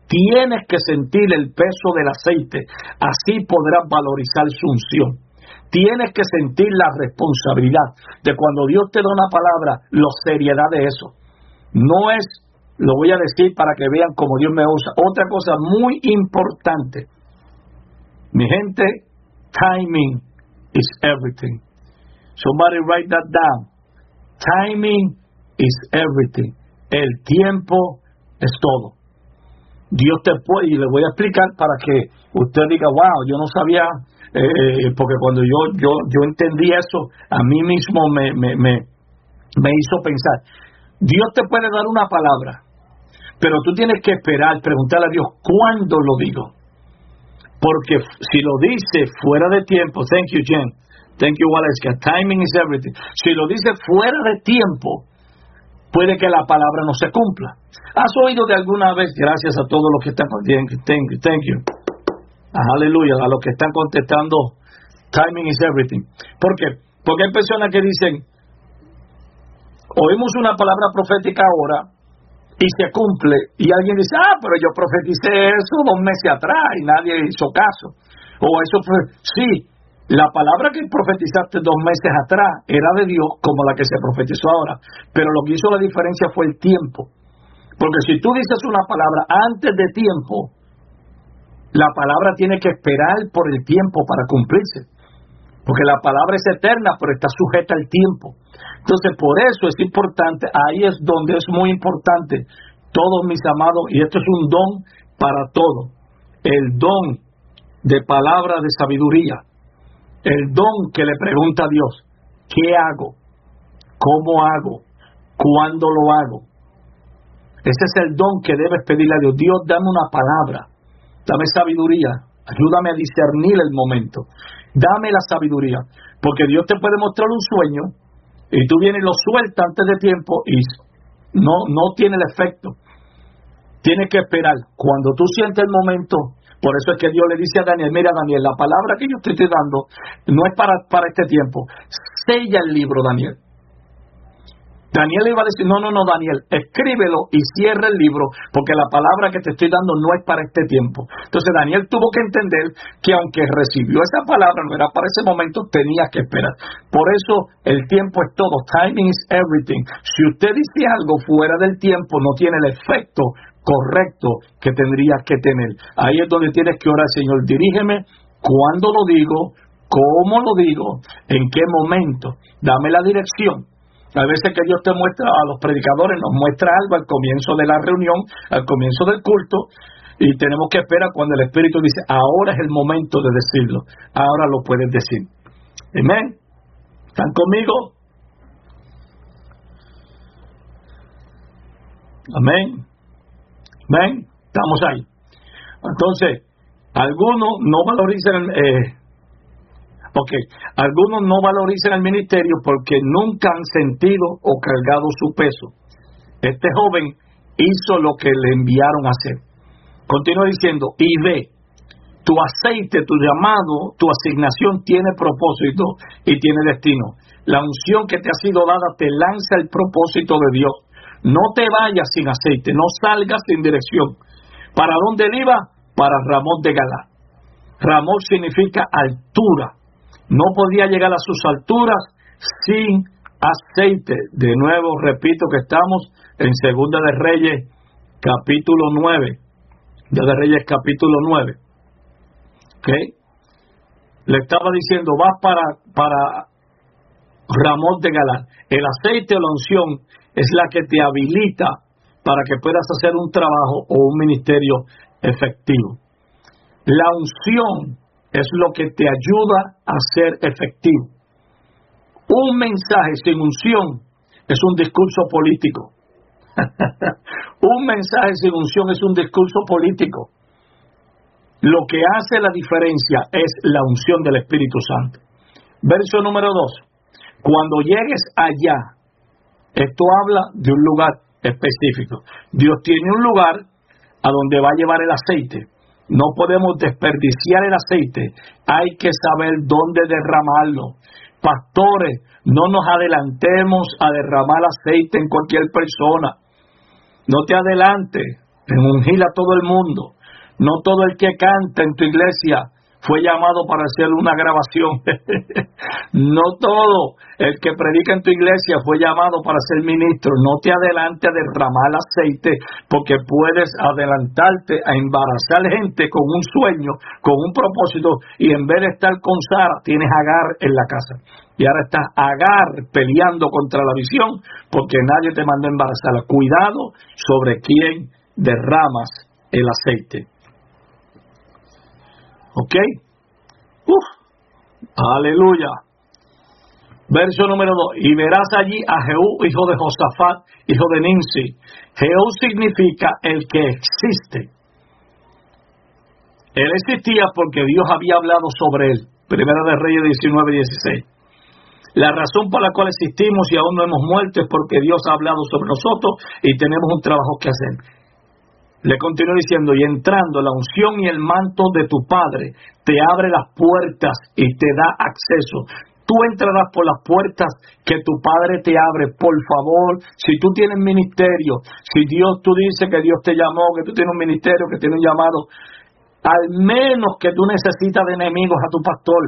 Tienes que sentir el peso del aceite, así podrás valorizar su unción. Tienes que sentir la responsabilidad de cuando Dios te da una palabra, la seriedad de eso. No es, lo voy a decir para que vean cómo Dios me usa. Otra cosa muy importante, mi gente, timing is everything. Somebody write that down. Timing is everything. El tiempo es todo. Dios te puede, y le voy a explicar para que usted diga, wow, yo no sabía, porque cuando yo entendí eso, a mí mismo me hizo pensar. Dios te puede dar una palabra, pero tú tienes que esperar, preguntarle a Dios, ¿cuándo lo digo? Porque si lo dice fuera de tiempo, thank you, Jen, thank you, Waleska, timing is everything. Si lo dice fuera de tiempo, puede que la palabra no se cumpla. ¿Has oído de alguna vez, gracias a todos los que están contestando, thank you, aleluya, a los que están contestando, timing is everything? ¿Por qué? Porque hay personas que dicen, oímos una palabra profética ahora y se cumple, y alguien dice, pero yo profeticé eso 2 meses atrás y nadie hizo caso. O eso fue, sí, la palabra que profetizaste 2 meses atrás era de Dios como la que se profetizó ahora, pero lo que hizo la diferencia fue el tiempo. Porque si tú dices una palabra antes de tiempo, la palabra tiene que esperar por el tiempo para cumplirse. Porque la palabra es eterna, pero está sujeta al tiempo. Entonces, por eso es importante, ahí es donde es muy importante, todos mis amados, y esto es un don para todos, el don de palabra de sabiduría, el don que le pregunta a Dios, ¿qué hago? ¿Cómo hago? ¿Cuándo lo hago? Ese es el don que debes pedirle a Dios. Dios, dame una palabra, dame sabiduría, ayúdame a discernir el momento, dame la sabiduría, porque Dios te puede mostrar un sueño y tú vienes y lo sueltas antes de tiempo y no tiene el efecto. Tienes que esperar. Cuando tú sientes el momento, por eso es que Dios le dice a Daniel, mira Daniel, la palabra que yo te estoy dando no es para este tiempo. Sella el libro, Daniel. Daniel iba a decir, no, Daniel, escríbelo y cierra el libro, porque la palabra que te estoy dando no es para este tiempo. Entonces Daniel tuvo que entender que aunque recibió esa palabra, no era para ese momento, tenía que esperar. Por eso el tiempo es todo, timing is everything. Si usted dice algo fuera del tiempo, no tiene el efecto correcto que tendría que tener. Ahí es donde tienes que orar, Señor, dirígeme cuándo lo digo, cómo lo digo, en qué momento, dame la dirección. A veces que Dios te muestra, a los predicadores nos muestra algo al comienzo de la reunión, al comienzo del culto, y tenemos que esperar cuando el Espíritu dice, ahora es el momento de decirlo, ahora lo puedes decir. Amén. ¿Están conmigo? Amén. Amén. Estamos ahí. Entonces, algunos no valorizan algunos no valorizan el ministerio porque nunca han sentido o cargado su peso. Este joven hizo lo que le enviaron a hacer. Continúa diciendo, y ve, tu aceite, tu llamado, tu asignación tiene propósito y tiene destino. La unción que te ha sido dada te lanza el propósito de Dios. No te vayas sin aceite, no salgas sin dirección. ¿Para dónde él iba? Para Ramot de Galá. Ramot significa altura. No podía llegar a sus alturas sin aceite. De nuevo, repito que estamos en Segunda de Reyes, capítulo 9. De Reyes, capítulo 9. ¿Ok? Le estaba diciendo, vas para Ramot de Galá. El aceite o la unción es la que te habilita para que puedas hacer un trabajo o un ministerio efectivo. La unción es lo que te ayuda a ser efectivo. Un mensaje sin unción es un discurso político. Un mensaje sin unción es un discurso político. Lo que hace la diferencia es la unción del Espíritu Santo. Verso número 2. Cuando llegues allá, esto habla de un lugar específico. Dios tiene un lugar a donde va a llevar el aceite. No podemos desperdiciar el aceite. Hay que saber dónde derramarlo. Pastores, no nos adelantemos a derramar aceite en cualquier persona. No te adelantes. en ungir a todo el mundo. No todo el que canta en tu iglesia fue llamado para hacer una grabación. No todo el que predica en tu iglesia fue llamado para ser ministro. No te adelantes a derramar aceite, porque puedes adelantarte a embarazar gente con un sueño, con un propósito, y en vez de estar con Sara, tienes a Agar en la casa. Y ahora estás Agar peleando contra la visión, porque nadie te mandó a embarazarla. Cuidado sobre quién derramas el aceite. ¿Ok? Aleluya. Verso número 2. Y verás allí a Jehú, hijo de Josafat, hijo de Nimsi. Jehú significa el que existe. Él existía porque Dios había hablado sobre él. Primera de Reyes 19:16. La razón por la cual existimos y aún no hemos muerto es porque Dios ha hablado sobre nosotros y tenemos un trabajo que hacer. Le continúo diciendo, y entrando la unción y el manto de tu Padre te abre las puertas y te da acceso. Tú entrarás por las puertas que tu Padre te abre. Por favor, si tú tienes ministerio, si tú dices que Dios te llamó, que tú tienes un ministerio, que tienes un llamado, al menos que tú necesitas de enemigos a tu pastor.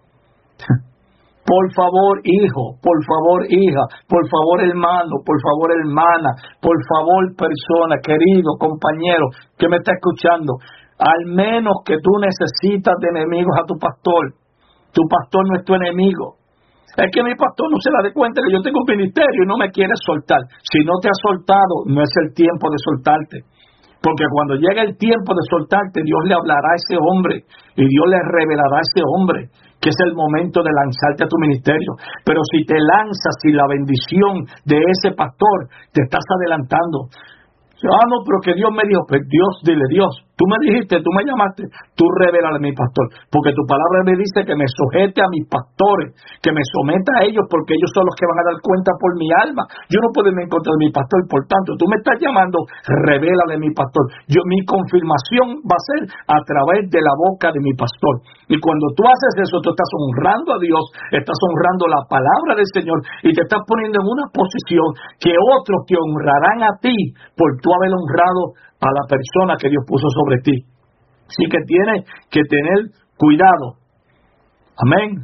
Por favor, hijo, por favor, hija, por favor, hermano, por favor, hermana, por favor, persona, querido, compañero, que me está escuchando, al menos que tú necesitas de enemigos a tu pastor. Tu pastor no es tu enemigo. Es que mi pastor no se da de cuenta que yo tengo un ministerio y no me quiere soltar. Si no te ha soltado, no es el tiempo de soltarte. Porque cuando llegue el tiempo de soltarte, Dios le hablará a ese hombre y Dios le revelará a ese hombre que es el momento de lanzarte a tu ministerio. Pero si te lanzas sin la bendición de ese pastor, te estás adelantando. No, pero que Dios me dijo. Pues Dios, dile, Dios, tú me dijiste, tú me llamaste, tú revélale a mi pastor, porque tu palabra me dice que me sujete a mis pastores, que me someta a ellos, porque ellos son los que van a dar cuenta por mi alma. Yo no puedo irme en contra de mi pastor, por tanto, tú me estás llamando, revélale a mi pastor. Mi confirmación va a ser a través de la boca de mi pastor. Y cuando tú haces eso, tú estás honrando a Dios, estás honrando la palabra del Señor, y te estás poniendo en una posición que otros te honrarán a ti por tú haber honrado a la persona que Dios puso sobre ti. Así que tienes que tener cuidado. Amén.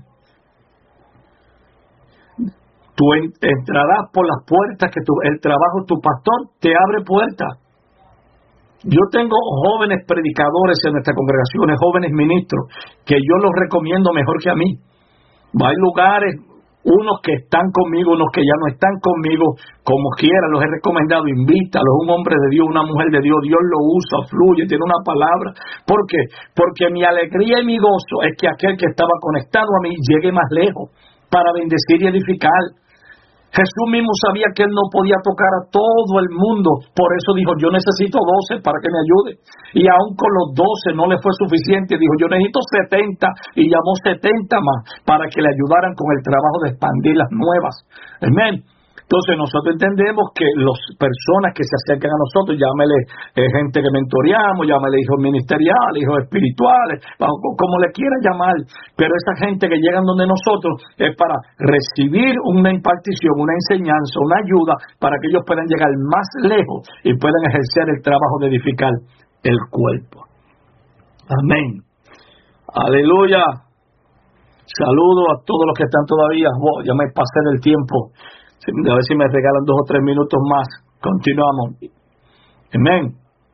Tú entrarás por las puertas que el trabajo de tu pastor te abre puertas. Yo tengo jóvenes predicadores en nuestras congregaciones, jóvenes ministros, que yo los recomiendo mejor que a mí. Hay lugares, unos que están conmigo, unos que ya no están conmigo, como quiera, los he recomendado, invítalos, un hombre de Dios, una mujer de Dios, Dios lo usa, fluye, tiene una palabra. ¿Por qué? Porque mi alegría y mi gozo es que aquel que estaba conectado a mí llegue más lejos para bendecir y edificar. Jesús mismo sabía que Él no podía tocar a todo el mundo, por eso dijo, yo necesito 12 para que me ayude. Y aún con los 12 no le fue suficiente, dijo, yo necesito 70, y llamó 70 más para que le ayudaran con el trabajo de expandir las nuevas. Amén. Entonces nosotros entendemos que las personas que se acercan a nosotros, llámele gente que mentoreamos, llámele hijos ministeriales, hijos espirituales, como le quiera llamar, pero esa gente que llegan donde nosotros es para recibir una impartición, una enseñanza, una ayuda, para que ellos puedan llegar más lejos y puedan ejercer el trabajo de edificar el cuerpo. Amén. Aleluya. Saludo a todos los que están todavía. Ya me pasé del tiempo. A ver si me regalan 2 o 3 minutos más. Continuamos. Amén.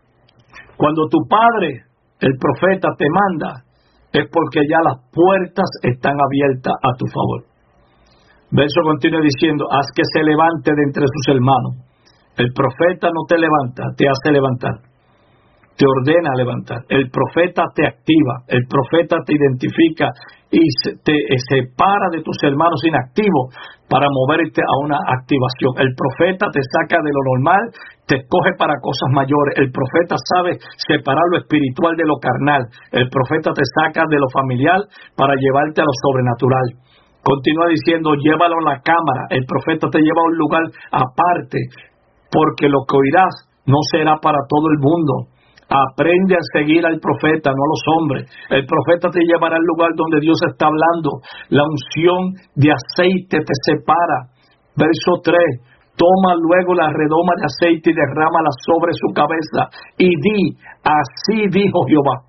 Cuando tu padre, el profeta, te manda, es porque ya las puertas están abiertas a tu favor. Verso continúa diciendo, haz que se levante de entre sus hermanos. El profeta no te levanta, te hace levantar. Te ordena levantar. El profeta te activa. El profeta te identifica y te separa de tus hermanos inactivos para moverte a una activación. El profeta te saca de lo normal, te escoge para cosas mayores. El profeta sabe separar lo espiritual de lo carnal. El profeta te saca de lo familiar para llevarte a lo sobrenatural. Continúa diciendo, llévalo a la cámara. El profeta te lleva a un lugar aparte, porque lo que oirás no será para todo el mundo. Aprende a seguir al profeta, no a los hombres. El profeta te llevará al lugar donde Dios está hablando. La unción de aceite te separa. Verso 3. Toma luego la redoma de aceite y derrámala sobre su cabeza y di, así dijo Jehová.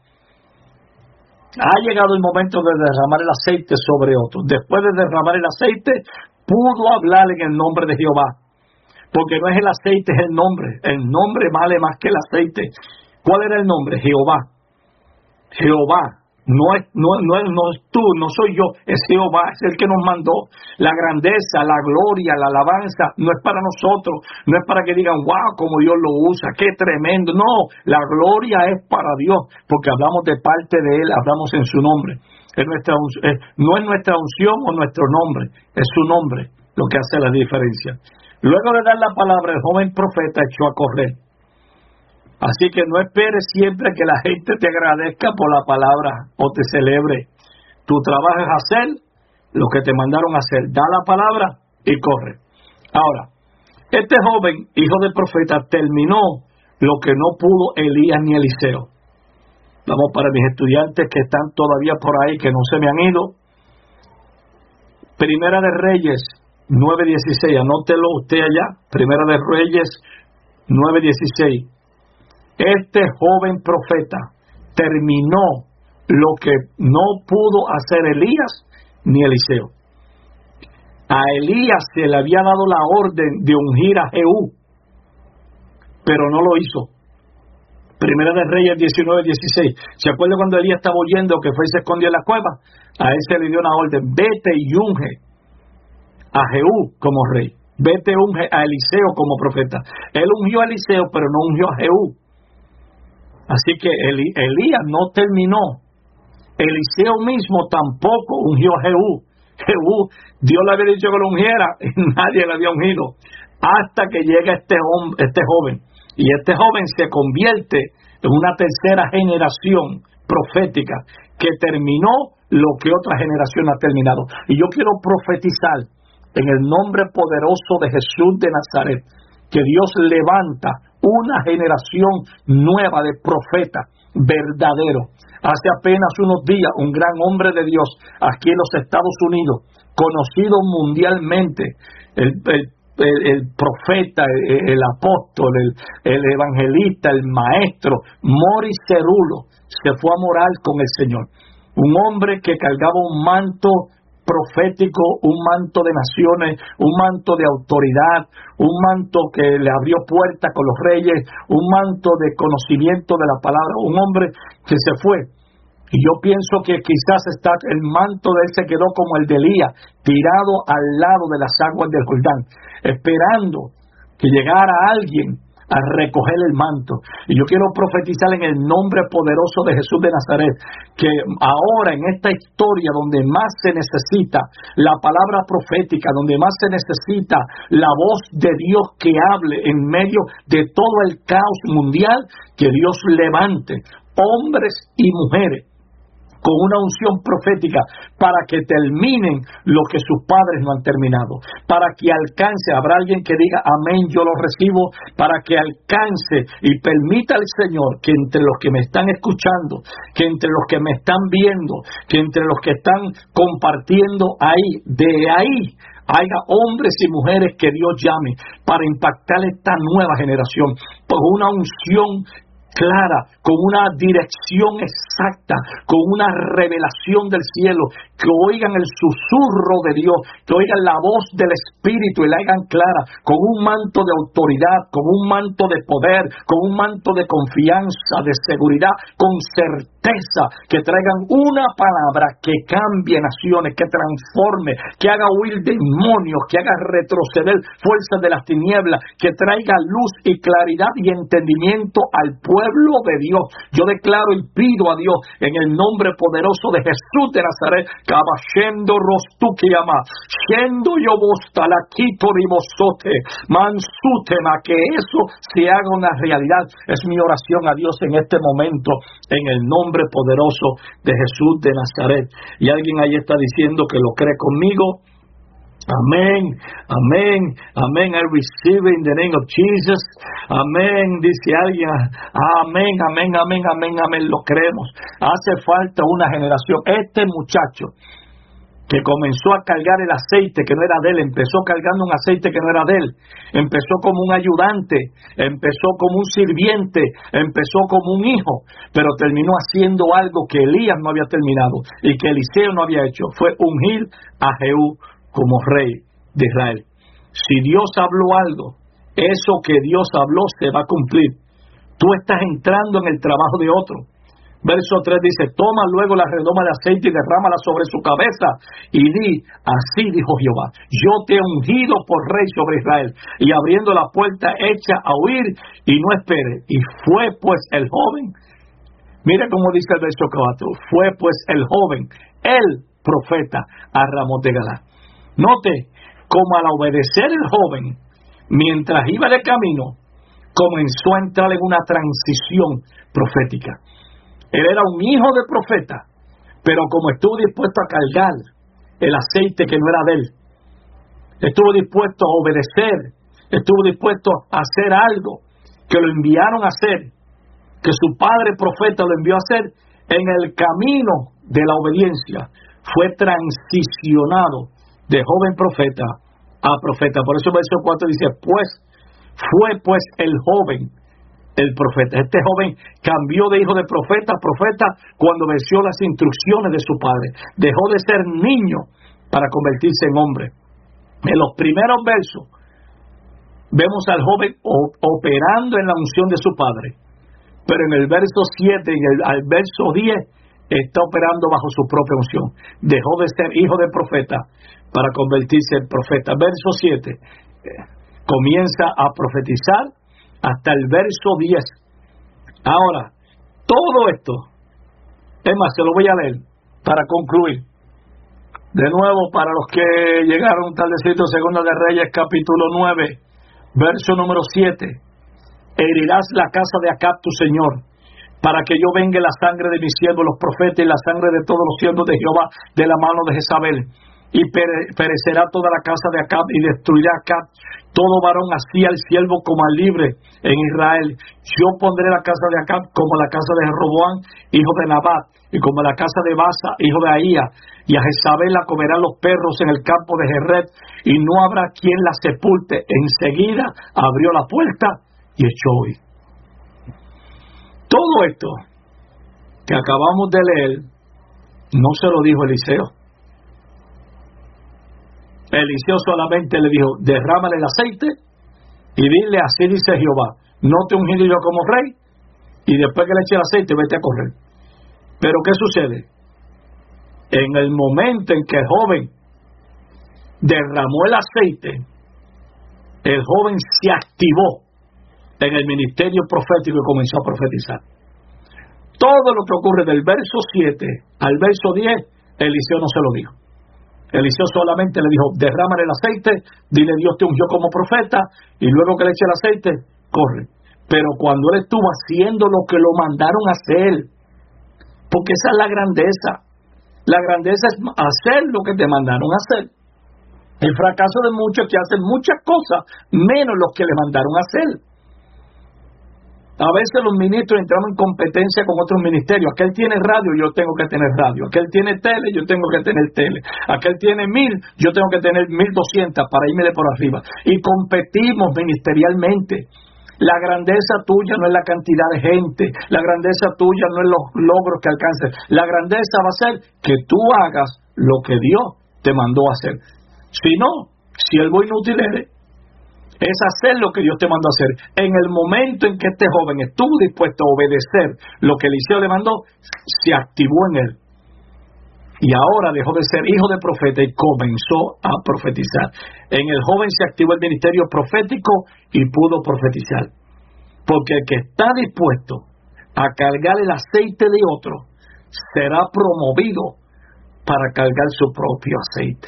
Ha llegado el momento de derramar el aceite sobre otro. Después de derramar el aceite, pudo hablar en el nombre de Jehová. Porque no es el aceite, es el nombre. El nombre vale más que el aceite. ¿Cuál era el nombre? Jehová. Jehová. No es tú, no soy yo, es Jehová, es el que nos mandó. La grandeza, la gloria, la alabanza no es para nosotros, no es para que digan, wow, como Dios lo usa, qué tremendo. No, la gloria es para Dios, porque hablamos de parte de Él, hablamos en su nombre. No es nuestra unción o nuestro nombre, es su nombre lo que hace la diferencia. Luego de dar la palabra, el joven profeta echó a correr. Así que no esperes siempre que la gente te agradezca por la palabra o te celebre. Tu trabajo es hacer lo que te mandaron a hacer. Da la palabra y corre. Ahora, este joven, hijo del profeta, terminó lo que no pudo Elías ni Eliseo. Vamos para mis estudiantes que están todavía por ahí, que no se me han ido. Primera de Reyes 9:16. Anótelo usted allá. Primera de Reyes 9:16. Este joven profeta terminó lo que no pudo hacer Elías ni Eliseo. A Elías se le había dado la orden de ungir a Jehú, pero no lo hizo. Primera de Reyes 19:16. ¿Se acuerda cuando Elías estaba oyendo que fue y se escondió en la cueva? A él se le dio una orden: vete y unge a Jehú como rey. Vete y unge a Eliseo como profeta. Él ungió a Eliseo, pero no ungió a Jehú. Así que Elías no terminó. Eliseo mismo tampoco ungió a Jehú. Jehú, Dios le había dicho que lo ungiera y nadie le había ungido. Hasta que llega este joven. Y este joven se convierte en una tercera generación profética que terminó lo que otra generación ha terminado. Y yo quiero profetizar en el nombre poderoso de Jesús de Nazaret, que Dios levanta una generación nueva de profetas verdaderos. Hace apenas unos días, un gran hombre de Dios aquí en los Estados Unidos, conocido mundialmente, el profeta, el apóstol, el evangelista, el maestro, Morris Cerullo, se fue a morar con el Señor. Un hombre que cargaba un manto profético, un manto de naciones, un manto de autoridad, un manto que le abrió puertas con los reyes, un manto de conocimiento de la palabra, un hombre que se fue. Y yo pienso que quizás el manto de él se quedó como el de Elías, tirado al lado de las aguas del Jordán, esperando que llegara alguien a recoger el manto. Y yo quiero profetizar en el nombre poderoso de Jesús de Nazaret, que ahora en esta historia donde más se necesita la palabra profética, donde más se necesita la voz de Dios que hable en medio de todo el caos mundial, que Dios levante hombres y mujeres con una unción profética para que terminen lo que sus padres no han terminado, para que alcance, habrá alguien que diga amén, yo lo recibo, para que alcance y permita al Señor que entre los que me están escuchando, que entre los que me están viendo, que entre los que están compartiendo ahí, de ahí haya hombres y mujeres que Dios llame para impactar esta nueva generación con una unción clara, con una dirección exacta, con una revelación del cielo, que oigan el susurro de Dios, que oigan la voz del Espíritu y la hagan clara, con un manto de autoridad, con un manto de poder, con un manto de confianza, de seguridad, con certeza, que traigan una palabra que cambie naciones, que transforme, que haga huir demonios, que haga retroceder fuerzas de las tinieblas, que traiga luz y claridad y entendimiento al pueblo de Dios. Yo declaro y pido a Dios en el nombre poderoso de Jesús de Nazaret, cabashendo rostukiama, shendo yobosta la quito ribosote, mansutema, que eso se haga una realidad. Es mi oración a Dios en este momento, en el nombre poderoso de Jesús de Nazaret. Y alguien ahí está diciendo que lo cree conmigo. Amén, amén, amén. I receive in the name of Jesus. Amén, dice alguien. Amén, amén, amén, amén, amén. Lo creemos. Hace falta una generación. Este muchacho que comenzó a cargar el aceite que no era de él, empezó cargando un aceite que no era de él, empezó como un ayudante, empezó como un sirviente, empezó como un hijo, pero terminó haciendo algo que Elías no había terminado y que Eliseo no había hecho, fue ungir a Jehú como rey de Israel. Si Dios habló algo, eso que Dios habló se va a cumplir. Tú estás entrando en el trabajo de otro. Verso 3 dice, toma luego la redoma de aceite y derrámala sobre su cabeza y di, así dijo Jehová, yo te he ungido por rey sobre Israel. Y abriendo la puerta echa a huir y no espere. Y fue pues el joven, mira cómo dice el verso 4, fue pues el joven, el profeta, a Ramot de Galad. Note, como al obedecer el joven, mientras iba de camino, comenzó a entrar en una transición profética. Él era un hijo de profeta, pero como estuvo dispuesto a cargar el aceite que no era de él, estuvo dispuesto a obedecer, estuvo dispuesto a hacer algo que lo enviaron a hacer, que su padre profeta lo envió a hacer, en el camino de la obediencia fue transicionado de joven profeta a profeta. Por eso el verso 4 dice, fue pues el joven, el profeta. Este joven cambió de hijo de profeta a profeta cuando obedeció las instrucciones de su padre. Dejó de ser niño para convertirse en hombre. En los primeros versos vemos al joven operando en la unción de su padre, pero en el verso 7 y al verso 10 está operando bajo su propia unción. Dejó de ser hijo de profeta para convertirse en profeta. Verso 7 comienza a profetizar hasta el verso 10. Ahora, todo esto, es más, se lo voy a leer para concluir. De nuevo, para los que llegaron tardecito, Segunda de Reyes, capítulo 9, verso número 7. Herirás la casa de Acab tu señor, para que yo vengue la sangre de mis siervos, los profetas, y la sangre de todos los siervos de Jehová, de la mano de Jezabel. Y perecerá toda la casa de Acab, y destruirá Acab todo varón así al siervo como al libre en Israel. Yo pondré la casa de Acab como la casa de Jeroboam, hijo de Nabat, y como la casa de Basa, hijo de Ahía, y a Jezabel la comerán los perros en el campo de Jerret, y no habrá quien la sepulte. Enseguida abrió la puerta y echó huir. Todo esto que acabamos de leer no se lo dijo Eliseo. Eliseo solamente le dijo, derrámale el aceite y dile, así dice Jehová, no te ungiré yo como rey, y después que le eche el aceite, vete a correr. Pero ¿qué sucede? En el momento en que el joven derramó el aceite, el joven se activó en el ministerio profético y comenzó a profetizar. Todo lo que ocurre del verso 7 al verso 10, Eliseo no se lo dijo. Eliseo solamente le dijo, derrámale el aceite, dile, Dios te ungió como profeta, y luego que le eche el aceite, corre. Pero cuando él estuvo haciendo lo que lo mandaron a hacer, porque esa es la grandeza es hacer lo que te mandaron a hacer. El fracaso de muchos que hacen muchas cosas, menos los que le mandaron a hacer. A veces los ministros entramos en competencia con otros ministerios. Aquel tiene radio, yo tengo que tener radio. Aquel tiene tele, yo tengo que tener tele. Aquel tiene 1000, yo tengo que tener 1200 para irme de por arriba. Y competimos ministerialmente. La grandeza tuya no es la cantidad de gente. La grandeza tuya no es los logros que alcances. La grandeza va a ser que tú hagas lo que Dios te mandó a hacer. Si no, siervo inútil eres. Es hacer lo que Dios te mandó a hacer. En el momento en que este joven estuvo dispuesto a obedecer lo que Eliseo le mandó, se activó en él. Y ahora dejó de ser hijo de profeta y comenzó a profetizar. En el joven se activó el ministerio profético y pudo profetizar. Porque el que está dispuesto a cargar el aceite de otro, será promovido para cargar su propio aceite.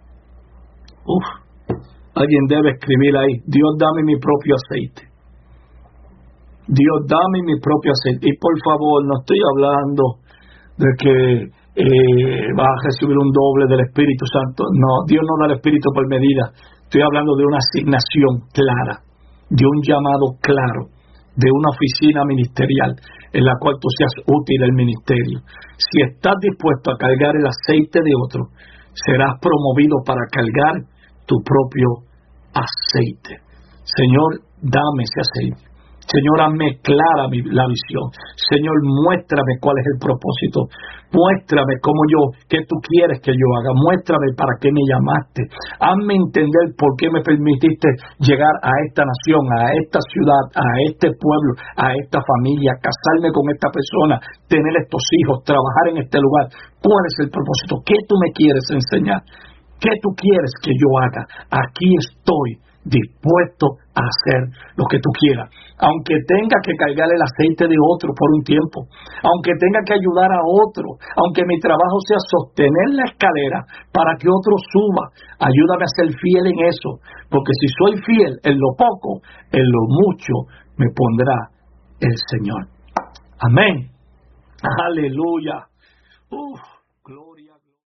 Alguien debe escribir ahí, Dios dame mi propio aceite. Dios dame mi propio aceite. Y por favor, no estoy hablando de que vas a recibir un doble del Espíritu Santo. No, Dios no da el Espíritu por medida. Estoy hablando de una asignación clara, de un llamado claro, de una oficina ministerial en la cual tú seas útil al ministerio. Si estás dispuesto a cargar el aceite de otro, serás promovido para cargar tu propio aceite. Señor, dame ese aceite. Señor, hazme clara la visión. Señor, muéstrame cuál es el propósito. Muéstrame qué tú quieres que yo haga. Muéstrame para qué me llamaste. Hazme entender por qué me permitiste llegar a esta nación, a esta ciudad, a este pueblo, a esta familia, casarme con esta persona, tener estos hijos, trabajar en este lugar. ¿Cuál es el propósito? ¿Qué tú me quieres enseñar? ¿Qué tú quieres que yo haga? Aquí estoy, dispuesto a hacer lo que tú quieras, aunque tenga que cargar el aceite de otro por un tiempo, aunque tenga que ayudar a otro, aunque mi trabajo sea sostener la escalera para que otro suba. Ayúdame a ser fiel en eso, porque si soy fiel en lo poco, en lo mucho me pondrá el Señor. Amén. Aleluya.